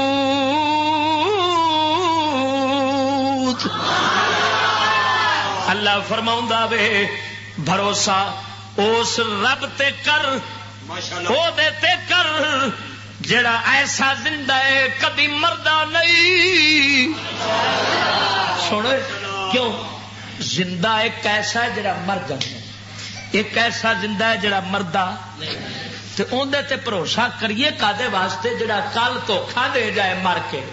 اللہ فرماوندا وے بھروسہ اس رب تے کر، او دے تے کر جڑا ایسا زندہ ہے کبھی مردہ نہیں۔ سنو کیوں زندہ ایک ایسا ہے جڑا مر جائے، ایک ایسا زندہ ہے جڑا مردہ، تے اندے تے بھروسہ کریے کادے واسطے جڑا کل دھوکھا دے جائے مر کے۔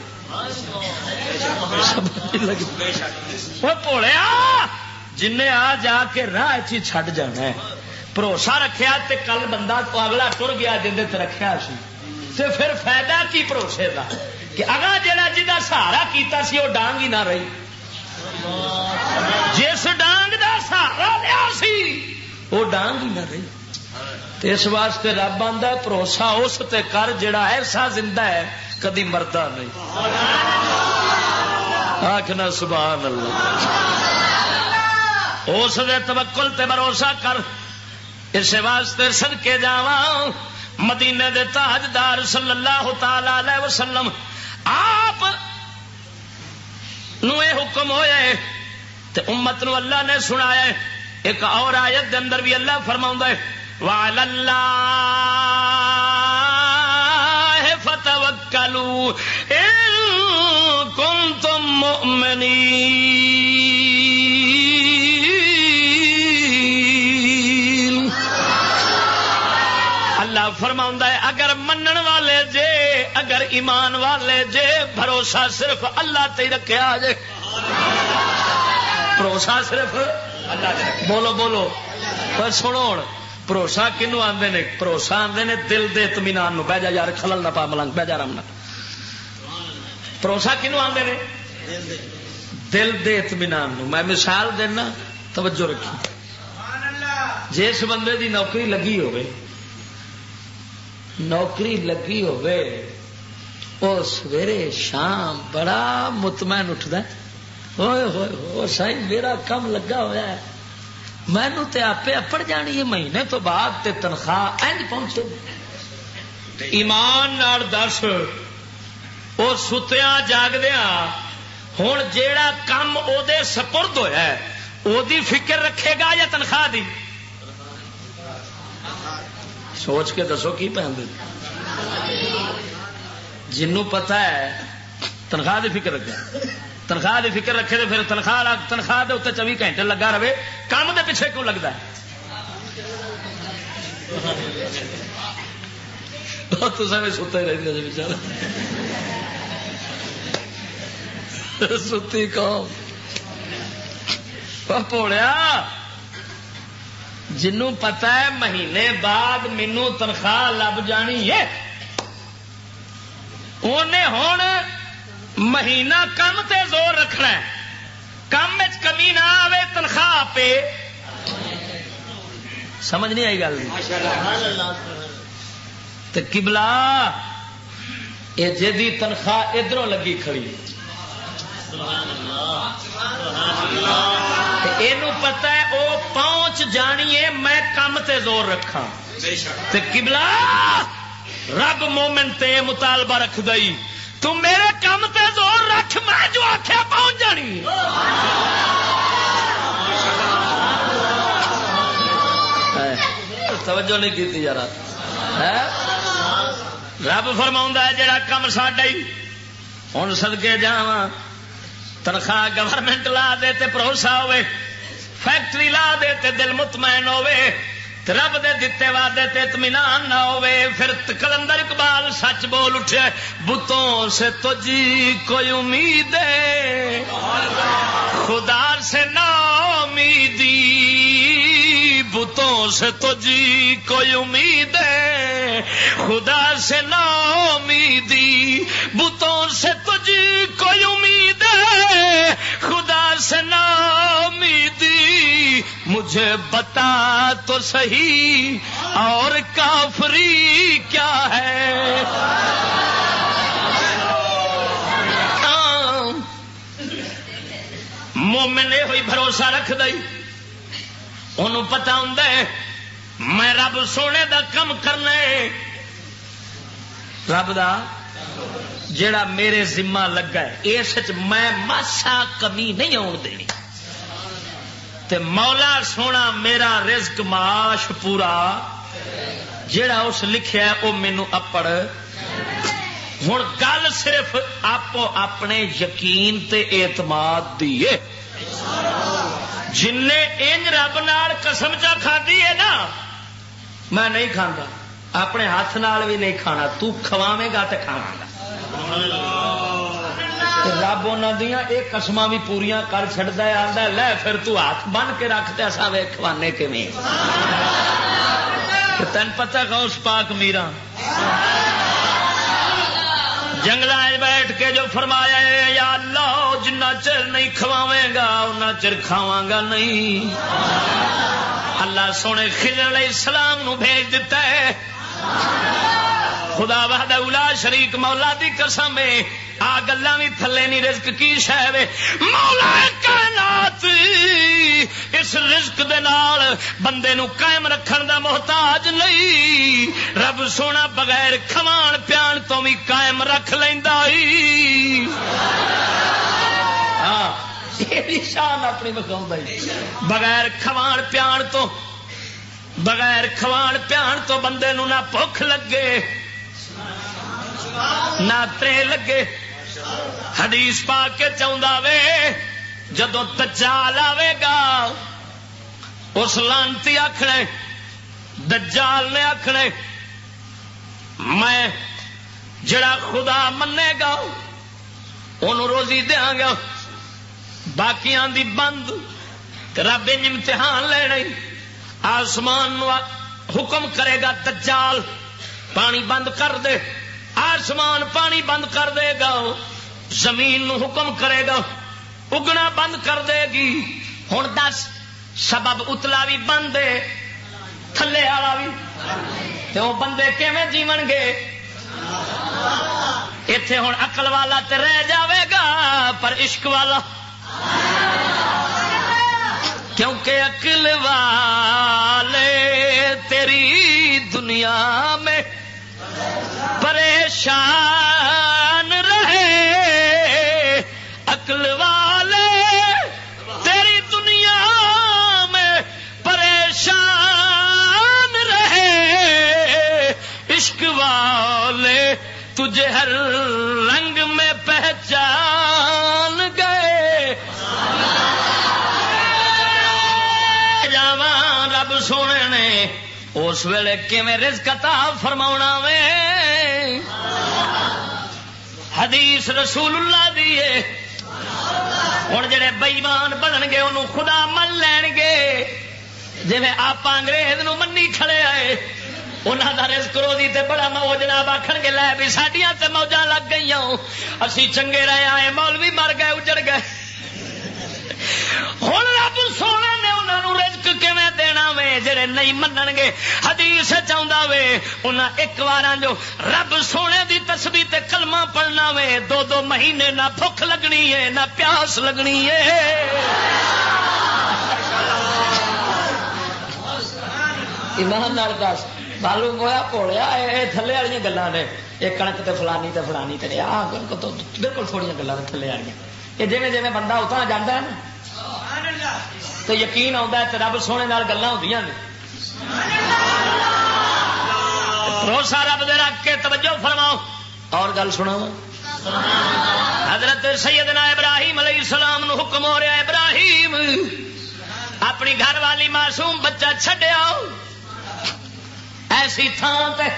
وہ بھولیا جن آ جا کے راہ چی چھڈ جانا ہے، بھروسہ رکھیا تے کل بندہ تو اگلا ٹر گیا جندے تے رکھیا سی، تے پھر فائدہ کی بھروسے دا کہ اگا جڑا جہاں سہارا کیتا سی وہ ڈانگ ہی نہ رہی، جس ڈانگ دا سہارا لیا سی وہ ڈانگ ہی نہ رہی۔ تے اس واسطے رب آندا بھروسہ اس تے کر جڑا ایسا زندہ ہے کدی مردہ نہیں۔ آکھنا سبحان اللہ۔ اس دے توکل تے بھروسہ کر۔ اس واسطے صدقے جاواں مدینے دے تاجدار صلی اللہ تعالی علیہ وسلم آپ نو اے حکم ہویا ہے تے امت نو اللہ نے سنایا ہے۔ ایک اور آیت دے اندر بھی اللہ فرماوندا ہے وعلی اللہ فتوکلوا ان کنتم مؤمنین۔ اللہ فرماؤں ہے اگر منن والے جے، اگر ایمان والے جے، بھروسہ صرف اللہ تے ہی رکھیا جے، بھروسہ صرف اللہ تے۔ بولو بولو پر سنو، بھروسہ کنوں آندے نے؟ بھروسہ آندے نے دل دے اطمینان نو۔ بہ جا یار خلل نہ پا ملنگ، بہ جا آرام نال۔ بھروسہ کنوں آندے نے؟ دل دے اطمینان نو۔ میں مثال دینا، توجہ رکھی۔ جس بندے دی نوکری لگی ہوئے، نوکری لگی ہوئے، وہ سویرے شام بڑا مطمئن اٹھتا ہے، ہوئے ہوئے ہو سائی میرا کم لگا ہوا ہے، مینو تے آپے اپڑ جانی ہے، مہینے تو بعد تے تنخواہ اینج پہنچے۔ ایمان نال دس، وہ ستیاں جاگدیاں ہوں جیڑا کم او دے سپرد ہویا ہے او دی فکر رکھے گا یا تنخواہ دی؟ سوچ کے دسو کی پہن دے۔ جنوں پتا ہے تنخواہ دی فکر رکھے، تنخواہ دی فکر رکھے تو پھر تنخواہ دے اتنے 24 گھنٹے لگا رہے، کام دے پیچھے کیوں لگتا ہے؟ تو سب ستا ہی رہتے بچارا، ستی قوم پوڑیا۔ جنوں پتا ہے مہینے بعد مینوں تنخواہ لب جانی ہے، انہیں ہوں مہینہ کم تے زور رکھنا ہے، کم کمی نہ آوے تنخواہ پہ۔ سمجھ نہیں آئی گل؟ تو قبلہ یہ جدی تنخواہ ادھروں لگی کھڑی، اینو پتہ ہے او پہنچ جانی ہے میں کم تے زور رکھاں تے قبلہ رب مومن تے مطالبہ رکھ دئی تو میرے کم تے زور رکھ میں جو آکھیا پہنچ جانی توجہ نہیں کیتی یار رب فرماؤں ہے جڑا کم ساڈا ہی ہن صدقے جاواں تنخواہ گورنمنٹ لا دے تے بھروسہ ہوئے فیکٹری لا دے تے دل مطمئن ہوئے رب دے دتے وعدے تے اطمینان نہ ہوئے پھر کلندر اقبال سچ بول اٹھے بتوں سے تجھی کوئی امید ہے خدا سے نا امیدی بتوں سے تجھی کوئی امید ہے خدا سے نا امیدی بتوں سے تجھی کوئی امید ہے خدا سے نا امیدی مجھے بتا تو صحیح اور کافری کیا ہے مومن یہ ہوئی بھروسہ رکھ دئی انہوں پتا ہوں میں رب سونے دا کم کرنے رب دا جڑا میرے ذمہ لگا ہے اس میں ماسا کمی نہیں آن دینی تے مولا سونا میرا رزق معاش پورا جڑا اس لکھیا ہے وہ مینو اپڑ ہوں گل صرف آپ اپنے یقین تے اعتماد دی ہے جن نے انج رب نال قسم چا کھادی ہے نا میں نہیں کھانا اپنے ہاتھ نال بھی نہیں کھانا تو کھواویں گا تے کھاواں گا رب انہاں دیاں ایک قسماں بھی پوریاں کر چھڑدا ہے آندا ہے لے پھر تو ہاتھ بن کے رکھ تے اساں ویکھ کھوانے کیویں تن پتہ غوث پاک میراں جنگلاں بیٹھ کے جو فرمایا ہے یا اللہ جنہ چر نہیں کھواویں گا انہاں چر کھاواں گا نہیں اللہ سونے خضر علیہ السلام نو بھیج دیتا ہے خدا وحدہ لا شریک مولا دی قسم ہے آ گلاں وی تھلے نہیں رزق کی شے وے مولا کائنات اس رزق دے نال بندے نو قائم رکھن دا محتاج نہیں رب سونا بغیر کھوان پیان تو بھی قائم رکھ لیندا ہی ہاں یہ شان اپنی بخاوندا ہی بغیر کھوان پیان تو بغیر کھوان پیان تو بندے نو نہ بھوک لگے نہ ترے لگے حدیث پاک کے چاہندا وے جدو دجال آوے گا اس لانتی آکھنے دجال نے آکھنے میں جڑا خدا منے گا انہوں روزی دیاں گا باقیاں دی بند رب امتحان لینے آسمان نو حکم کرے گا دجال پانی بند کر دے آسمان پانی بند کر دے گا زمین نو حکم کرے گا اگنا بند کر دے گی ہن دس سبب اتلا بھی بند ہے تھلے والا بھی تے وہ بندے کیویں جیون گے ایتھے ہن عقل والا تے رہ جاوے گا پر عشق والا کیونکہ عقل والے تیری دنیا میں پریشان رہے عقل والے تیری دنیا میں پریشان رہے عشق والے تجھے ہر رنگ میں پہچان گئے جاواں رب سونے نے اس ویلے کیویں رزق عطا فرماونا وے حدیث رسول اللہ دی ہے ہن جڑے بے ایمان بنن گے انہوں خدا من لین گے جویں آپ انگریز نو منی کھڑے آئے انہاں دا رزق روزی تے بڑا موج جناب آکھن گے لے بھی ساڈیاں تے موجاں لگ گئیاں اسی چنگے رہے آئے مولوی مر گئے اجڑ گئے ہن رب سونے نے انہاں نو رزق کیویں دینا وے جڑے نہیں منن گے حدیث چاہندا وے انہاں ایک واراں جو رب سونے دی تسبیح تے کلمہ پڑھنا وے 2 مہینے نہ بھوک لگنی ہے نہ پیاس لگنی ہے. ایمان نال دس معلوم ہویا پوڑیا اے تھلے والی گلاں نے یہ کنک تے فلانی تے آ بالکل تھوڑی گلاں تھلے والی یہ جویں جویں بندہ اتنا جاندا ہے نا تو یقین آتا ہے تے رب سونے نال گلاں ہوندیاں نے. بھروسہ رب دے رکھ کے توجہ فرماؤ اور گل سناؤ. حضرت سیدنا ابراہیم علیہ السلام نو حکم ہو رہا ہے ابراہیم اپنی گھر والی معصوم بچہ چھڈیا ایسی تھان تے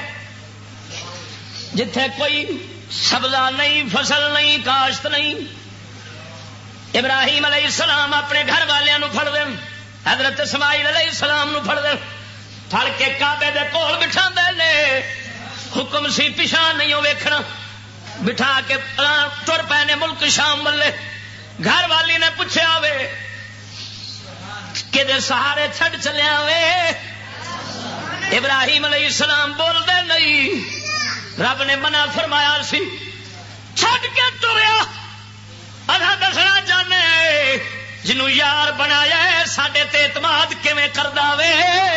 جتھے کوئی سبزہ نہیں فصل نہیں کاشت نہیں. ابراہیم علیہ السلام اپنے گھر والوں پھڑ دیں حضرت اسماعیل علیہ السلام نو پھڑ دیں پھڑ کے کعبے دے کول بٹھا دے. حکم سی پیچھا نہیں ہو ویکھنا بٹھا کے تر پے نے ملک شام والے. گھر والی نے پوچھا وے کہ سہارے چھڈ چلیا وے. ابراہیم علیہ السلام بول دے نہیں رب نے منع فرمایا سی چھڈ کے تریا. اصا دسنا چاہنے جنوں یار بنایا ساڈے تے اعتماد کیویں کردا وے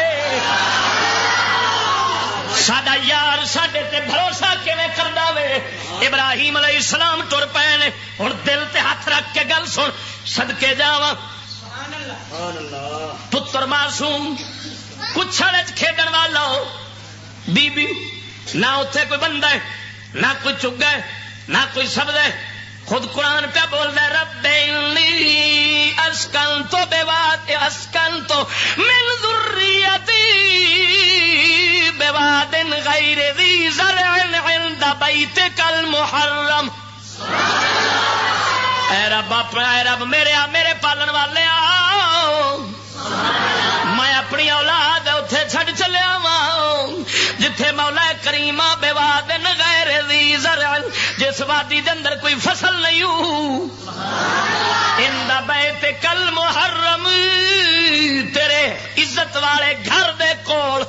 ساڈا یار ساڈے تے بھروسہ کیویں کردا وے. ابراہیم علیہ السلام ٹر پے نے ہن دل تے ہاتھ رکھ کے گل سن صدقے جاواں پتر معصوم کچھڑ کھیڈن والا بی بی نہ اتنے کوئی بندہ ہے نہ کوئی چگا ہے نہ کوئی شبد ہے. خود قرآن پہ بول رہا رب انی اسکنت بواد اسکنت من ذریتی بواد غیر ذی زرع عند بیتک المحرم. اے رب اپنا اے رب میرے پالن والے میں اپنی اولاد اتے چھڈ چلیا وا جتھے مولا کریم بے واد غیر ذی زرع جس وادی دے اندر کوئی فصل نہیں ان بیتک المحرم تیرے عزت والے گھر دے کول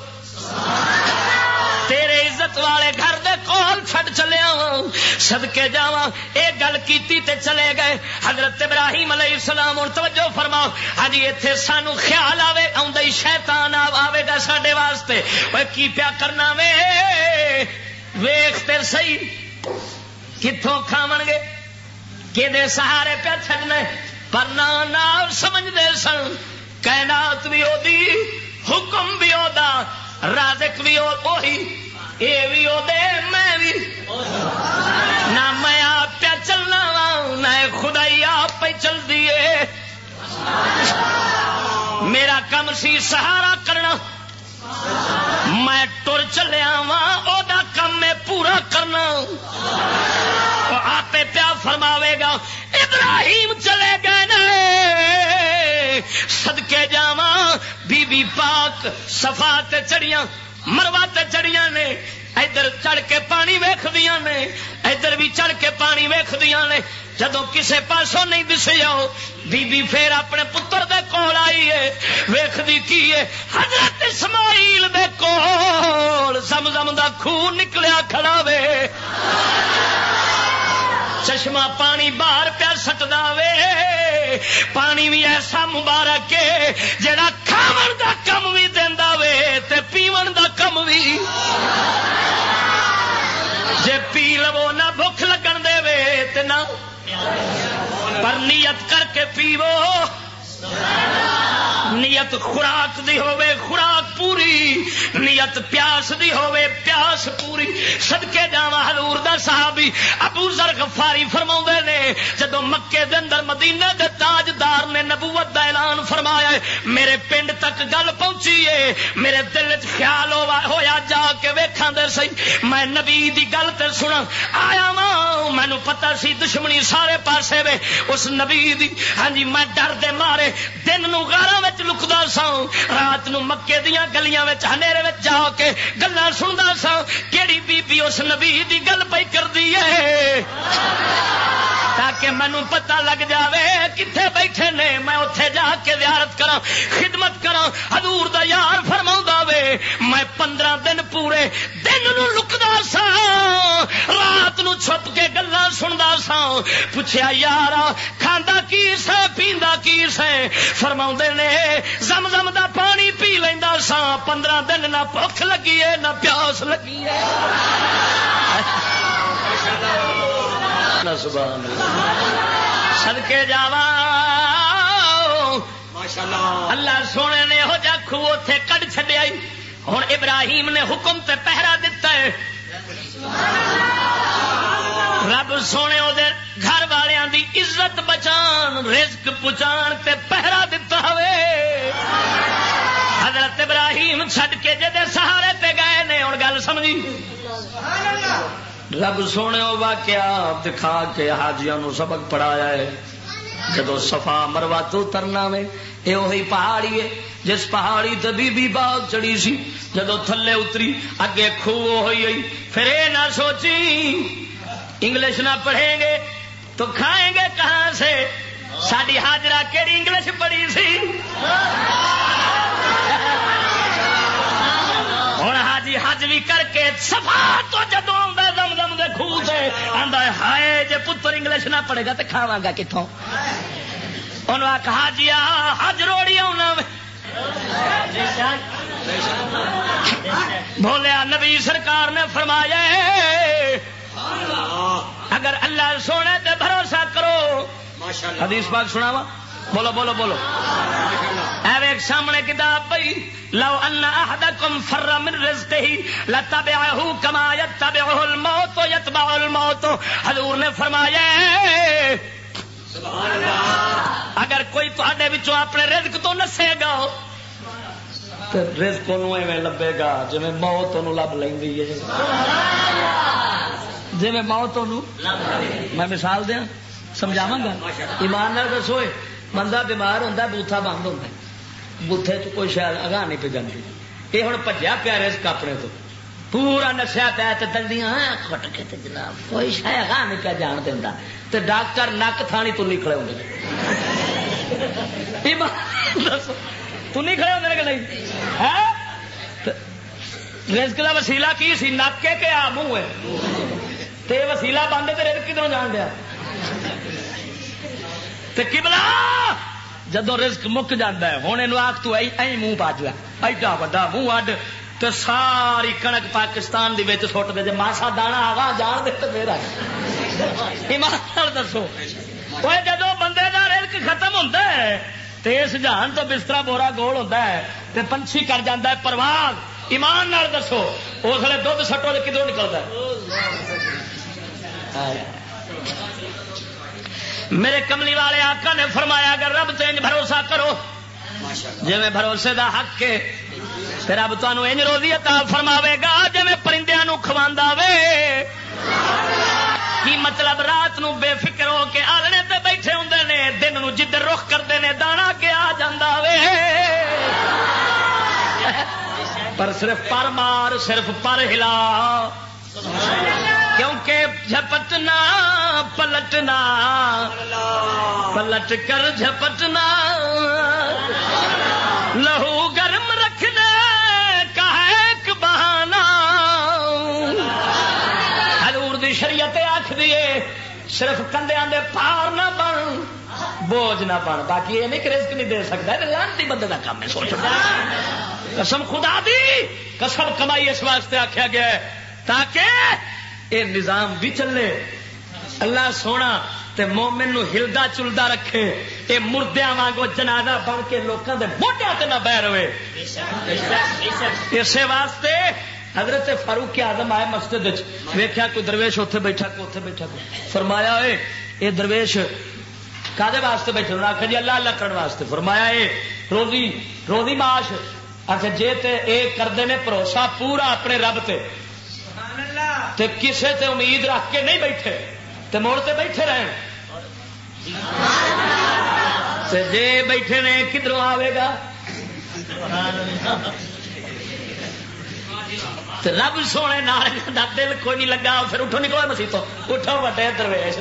تیرے عزت والے گھر دے کول چھڈ چلیا وا صدکے جاواں. اے گل کیتی تے چلے گئے حضرت ابراہیم علیہ السلام. اور توجہ فرماؤ ہاں جی ایتھے سانو خیال آوے آوندا ہی شیطان آوے گا ساڈے واسطے اوے کی پیا کرنا وے ویکھ تے صحیح کتھوں کھاون گے کدے سہارے پیا چھڈنا پر نہ سمجھدے سن کائنات بھی اودی حکم بھی اودا رازق بھی وہی اے بھی او دے میں بھی نہ میں آپ پہ چلنا وا نہ خدائی آپ پہ چل دیے. میرا کم سی سہارا کرنا میں ٹر چلیا وا او دا کم میں پورا کرنا آپ پیا فرماوے گا. ابراہیم چلے گئے نا صدقے جاواں بی بی پاک صفا تے چڑیاں مروا تے چڑیاں نے ادھر چڑھ کے پانی ویکھدیاں نے ادھر بھی چڑھ کے پانی ویکھدیاں نے. جدو کسے پاسوں نہیں دسے آؤ بی بی پھر اپنے پتر دے کول آئی ہے ویکھدی کی ہے حضرت اسماعیل دے کول زمزم دا خون نکلیا کھڑا وے چشمہ پانی باہر پیا سٹدا وے پانی بھی ایسا مبارک ہے جڑا کھاون دا کم بھی دیندا وے تے پیون دا کم بھی جے پی لو نہ بھوک لگن دے وے تے نہ پر نیت کر کے پیو نیت خوراک دی ہوے خوراک پوری نیت پیاس دی ہوے پیاس پوری. صدقے جاواں حضور دا صحابی ابو ذر غفاری فرماوندے نے جدوں مکے دے اندر مدینے دے تاجدار نے نبوت دا اعلان فرمایا میرے پنڈ تک گل پہنچی ہے میرے دل وچ خیال ہویا جا کے ویکھاں دے صحیح میں نبی دی گل تے سنا آیا وا مینوں پتہ سی دشمنی سارے پاسے وے اس نبی دی ہاں جی میں ڈر دے مارے دن نو غاراں وچ لکدا سا رات نو مکے دیاں گلیاں وچ ہنیرے وچ جا کے گلاں سندا سا کیڑی بی بی اس نبی دی گل پئی کردی ہے تاکہ تاکہ مینوں پتہ لگ جاوے کتنے بیٹھے نے میں اتے جا کے زیارت کراں خدمت کراں حضور دا یار فرماوندا وے میں 15 دن پورے دن نو لکدا سا رات نو چھپ کے گلاں سندا سا پوچھیا یارا کھاندا کی سا پیندا کی سا فرماوندے نے زمزم دا پانی پی لیندا سا 15 دن نہ بھوک لگی ہے نہ پیاس لگی ہے سبحان اللہ صدقے جاواں اللہ سونے نے ہو جا کھو اتنے کڈ چھڈیا ہوں ابراہیم نے حکم تے پہرا دیتا ہے رب سونے وہ گھر والوں دی عزت بچان رزق پہنچان تے پہرا دیتا ہوئے حضرت ابراہیم چھڈ کے جدے سہارے تے گئے نے ہوں گل سمجھی رب سونے وہ واقعہ دکھا کے حاجیاں نو سبق پڑھایا ہے جدو صفا مروا تو اترنا میں یہ وہی پہاڑی ہے جس پہاڑی تے بی بی باغ چڑی سی جدو تھلے اتری اگے خوہ ہوئی گئی پھر یہ نہ سوچی انگلش نہ پڑھیں گے تو کھائیں گے کہاں سے ساڈی حاجرہ کیڑی انگلش پڑھی سی ہوں حاجی حج بھی کر کے صفا تو جدو آندا زمزم دے خوہ تے آندا ہائے جے پتر انگلش نہ پڑھے گا تے کھاواں گا کتھوں انہوں نے کہا جی حج روڑی آنا بولیا نبی سرکار نے فرمایا اگر اللہ سونے تے بھروسہ کرو حدیث پاک سناوا بولو بولو بولو ایک سامنے کتاب پئی لو ان احدکم فر من رزقه لتبعه كما يتبعه الموت يتبع الموت حضور نے فرمایا اگر کوئی تھوڑے وچوں اپنے رزق تو نسے گا تو رزق انہوں ایویں لبے گا جی موت انہوں لب لیندی ہے جی موت انہوں میں مثال دیا سمجھاواں گا ایمان نال دسو بندہ بیمار ہوتا بوتھا بند ہوتا بوتھے تو کوئی شاید اگاہ نہیں پہ جاتی یہ ہوں بھجیا پیا رزق اپنے تو پورا نسیا پیا تو دندیاں کٹ کے جناب کوئی شاید اگاہ نہیں پہ جان دینا تو ڈاکٹر نک تھانی تو نہیں کھڑے ہوتے تو نہیں کھڑے ہوتے کہ نہیں رزق کا وسیلہ کی سی نک کے کیا منہ ہے وسیلہ بند ہے تو رزق کدھروں جان دیا قبلہ جدو رزق مک جاتا ہے ہوں یہ آخ تو منہ پا جا ایڈا وا منہ اڈ تو ساری کنک پاکستان دی سٹ دے جی ماسا دانا آگاہ جان دے تو میرا ایمان دسو جدو بندے کا رزق ختم ہوتا ہے تو اس جہان تو بستر بورا گول ہوتا ہے تو پنچھی کر جاتا ہے پرواز ایمان نال دسو اس ویلے دھد سٹو تو کدھروں نکلتا ہے میرے کملی والے آقا نے فرمایا اگر رب تے انج بھروسہ کرو جی میں بھروسے دا حق ہے پھر رب تانوں انج روزی عطا فرماوے گا جی میں پرندیاں نو کھواندا وے کی مطلب رات نو بے فکر ہو کے آلنے تے بیٹھے ہوندے نے دن نو جدھر رخ کردے نے دانا کے آ جاندا وے پر صرف پر مار صرف پر ہلا کیونکہ جھپٹنا پلٹنا پلٹ کر جھپٹنا لہو گرم رکھنے کا ہے ایک بہانہ حضور دی شریعت آکھ دیے صرف کندیاں دے پار نہ بن بوجھ نہ بن باقی یہ نہیں کہ رزق نہیں دے سکتا لعنتی بندے دا کام ہے سوچنا قسم خدا دی قسم کمائی اس واسطے آکھیا گیا ہے تاکہ یہ نظام بھی چلے اللہ سونا تے مومن نو ہلدا چلدا رکھے یہ مردیاں وانگو جنازہ بن کے لوکاں دے موٹیاں تے نہ بہ رہے اسی واسطے حضرت فاروق اعظم آئے مسجد ویکھیا کوئی درویش اوتھے بیٹھا کوئی اوتھے بیٹھا فرمایا اے یہ درویش کادے واسطے بیٹھے انہاں آکھیا جی اللہ اللہ کرن واسطے فرمایا اے روزی معاش آخر جے تے اے کردے نے بھروسہ پورا اپنے رب تے تے کسے تے امید رکھ کے نہیں بیٹھے تے موڑ تے بیٹھے رہن تے جے بیٹھے نے کدھروں آوے گا رب سونے نال دا دل کوئی نہیں لگا. پھر اٹھو نکلو مسیح تو اٹھو وڈے درویش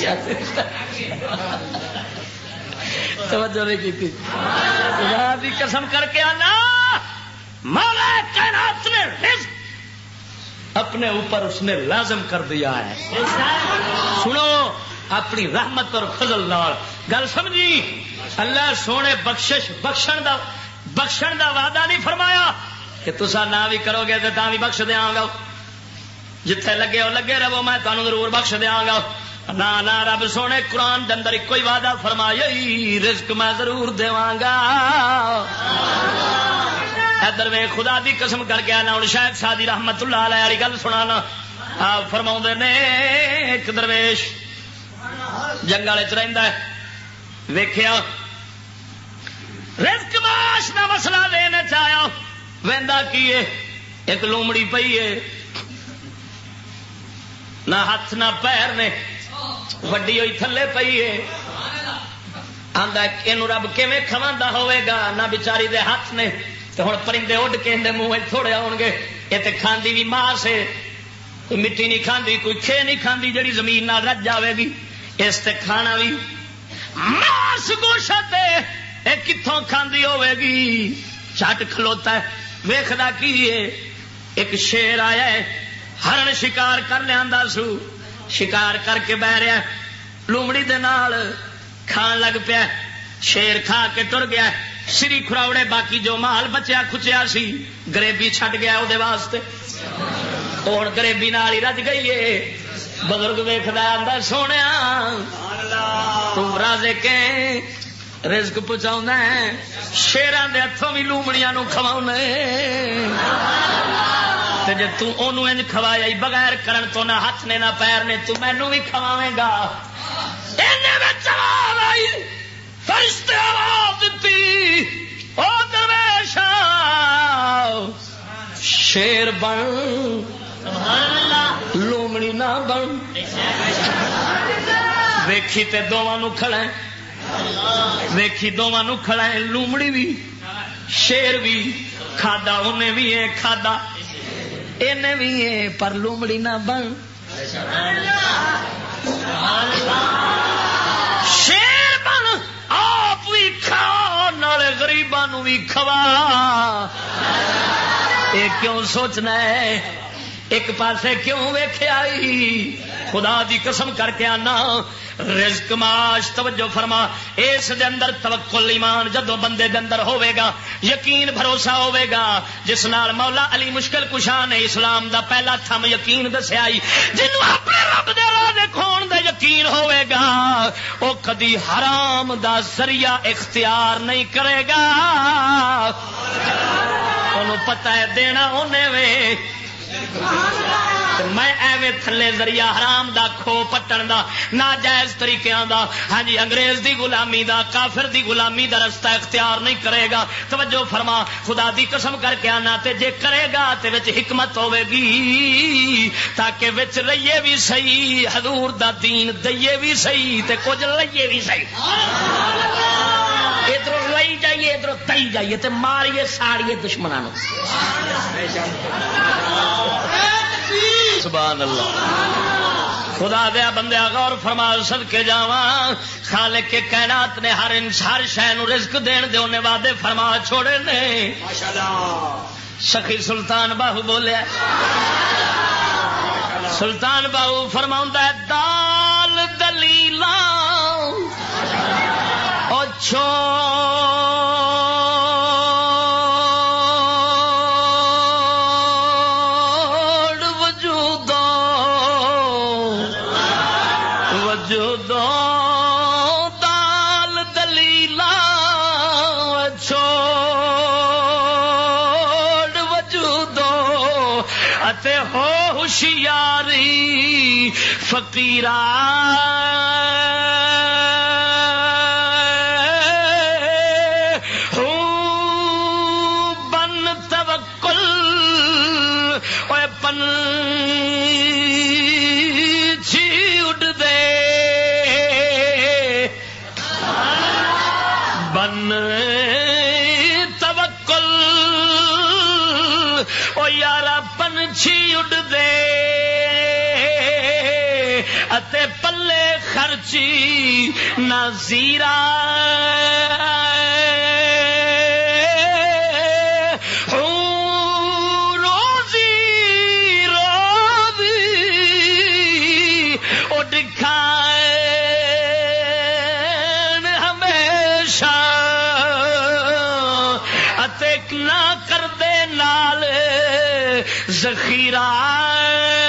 توجہ نہیں کی. خدا دی قسم کر کے آنا مولا کائنات نے رزق اپنے اوپر اس نے لازم کر دیا ہے. سنو اپنی رحمت اور فضل نال گل سمجھی. اللہ سونے بخشن دا وعدہ نہیں فرمایا کہ تسا نہ بھی کرو گے تو بھی بخش دیا گا. جتھے لگے ہو لگے رہو میں تمہیں ضرور بخش دیا گا. نہ رب سونے قرآن دے اندر ایک کوئی وعدہ فرمایا رزق میں ضرور دیواں گا. ادھر میں خدا دی قسم کر کے آنا. ہوں شیخ سادی رحمت اللہ علیہ والی گل سنانا. آپ فرما نے ایک درویش جنگل چ رہندا ہے. ویکھیا رزق معاش دا مسئلہ لینے چاہیا. ویندا کی ایک لومڑی پئی ہے نہ ہاتھ نہ پیر نے وڈی ہوئی تھلے پئی ہے. آندا اینو رب کیویں کھواندا ہوے گا. نہ بیچاری دے ہاتھ نے تو ہوں پرندے اڈ کے اندر منہ تھوڑے آؤ گے. یہ تو کھاندی بھی ماس ہے. کوئی مٹی نہیں کھاندی کوئی کھے نہیں کھاندی جڑی زمین نہ رج جاوے گی. اس تے کھانا بھی ماس گوشت ہے. کتوں کھاندی ہوے گی. چٹ کھلوتا ہے. ویکھدا کی ہے ایک شیر آیا ہے ہرن شکار کر لیا سو. شکار کر کے بہ رہا لومڑی دے نال کھان لگ پیا. شیر کھا کے ٹر گیا. سری کھراوڑے باقی جو مال بچیا کھچیا سی گریبی چھٹ گیا وہ واسطے. ہوں گریبی نال ہی رج گئی ہے. بزرگ ویکھدا آندا سونے تم رازے کے رزق پہنچاؤنا ہے. شیراں دے ہتھوں بھی لومڑیاں نو کھواؤنا تے جے تو اونوں انج کھوایا بغیر کرن تو نہ ہاتھ نے نہ پیر نے تو مینوں بھی کھواویں گا. اینے وچ آواز آئی فرشتے آواز دیتی او درویش شیر بن لومڑی نہ بن. ویکھی تے دونوں نو کھڑا ویکھی دونوں نو کھڑا ہے. لومڑی بھی شیر بھی کھادا انہیں بھی ہے کھادا انہیں بھی ہے پر لومڑی نہ بن. شیر بن آپ بھی کھا نالے غریباں نو بھی کھوا. یہ کیوں سوچنا ہے ایک پاسے کیوں ویکھیا خدا دی قسم کر کے آنا. رزق معاش توجہ فرما. اس دے اندر توکل ایمان جدوں بندے دے اندر ہوے گا یقین بھروسہ ہوے گا جس نال مولا علی مشکل کشا نے اسلام دا پہلا تھم یقین دسیا. جنوں اپنے رب دے راہ دے کھون دا یقین ہوے گا او کدی حرام دا ذریعہ اختیار نہیں کرے گا. انہوں پتہ ہے دینا اونے وے. میں ایویں تھلے ذریعہ حرام دا کھو پٹن دا ناجائز طریقیاں دا ہاں جی انگریز دی غلامی دا کافر دی غلامی دا رستہ اختیار نہیں کرے گا. توجہ فرما خدا دی قسم کر کے آنا تے جے کرے گا تے وچ حکمت ہوے گی تاکہ وچ رہیے بھی صحیح حضور دا دین دئیے بھی صحیح تے کچھ لئیے بھی صحیح. ادھر لئی جائیے ادھر دئی جائیے تے ماریے ساڑیے دشمنوں. سبحان اللہ. خدا دیا بندیا غور فرما صدقے جاواں خالق کے کائنات نے ہر شے نو رزق دین دے اونے وعدے فرما چھوڑے نے. ماشاءاللہ. سخی سلطان باہو بولیا. سلطان باہو فرماوندا ہے دال دلیلا او ہوشیاری فقیرا بن توکل اوے پن چھی اڑ دے بن توکل او یارا پنچھی اڈ دے اتے پلے خرچی نہ زیرا روزی روزی اڈ کھائے ہمیشہ اتے نہ کر دے نال ذخیرہ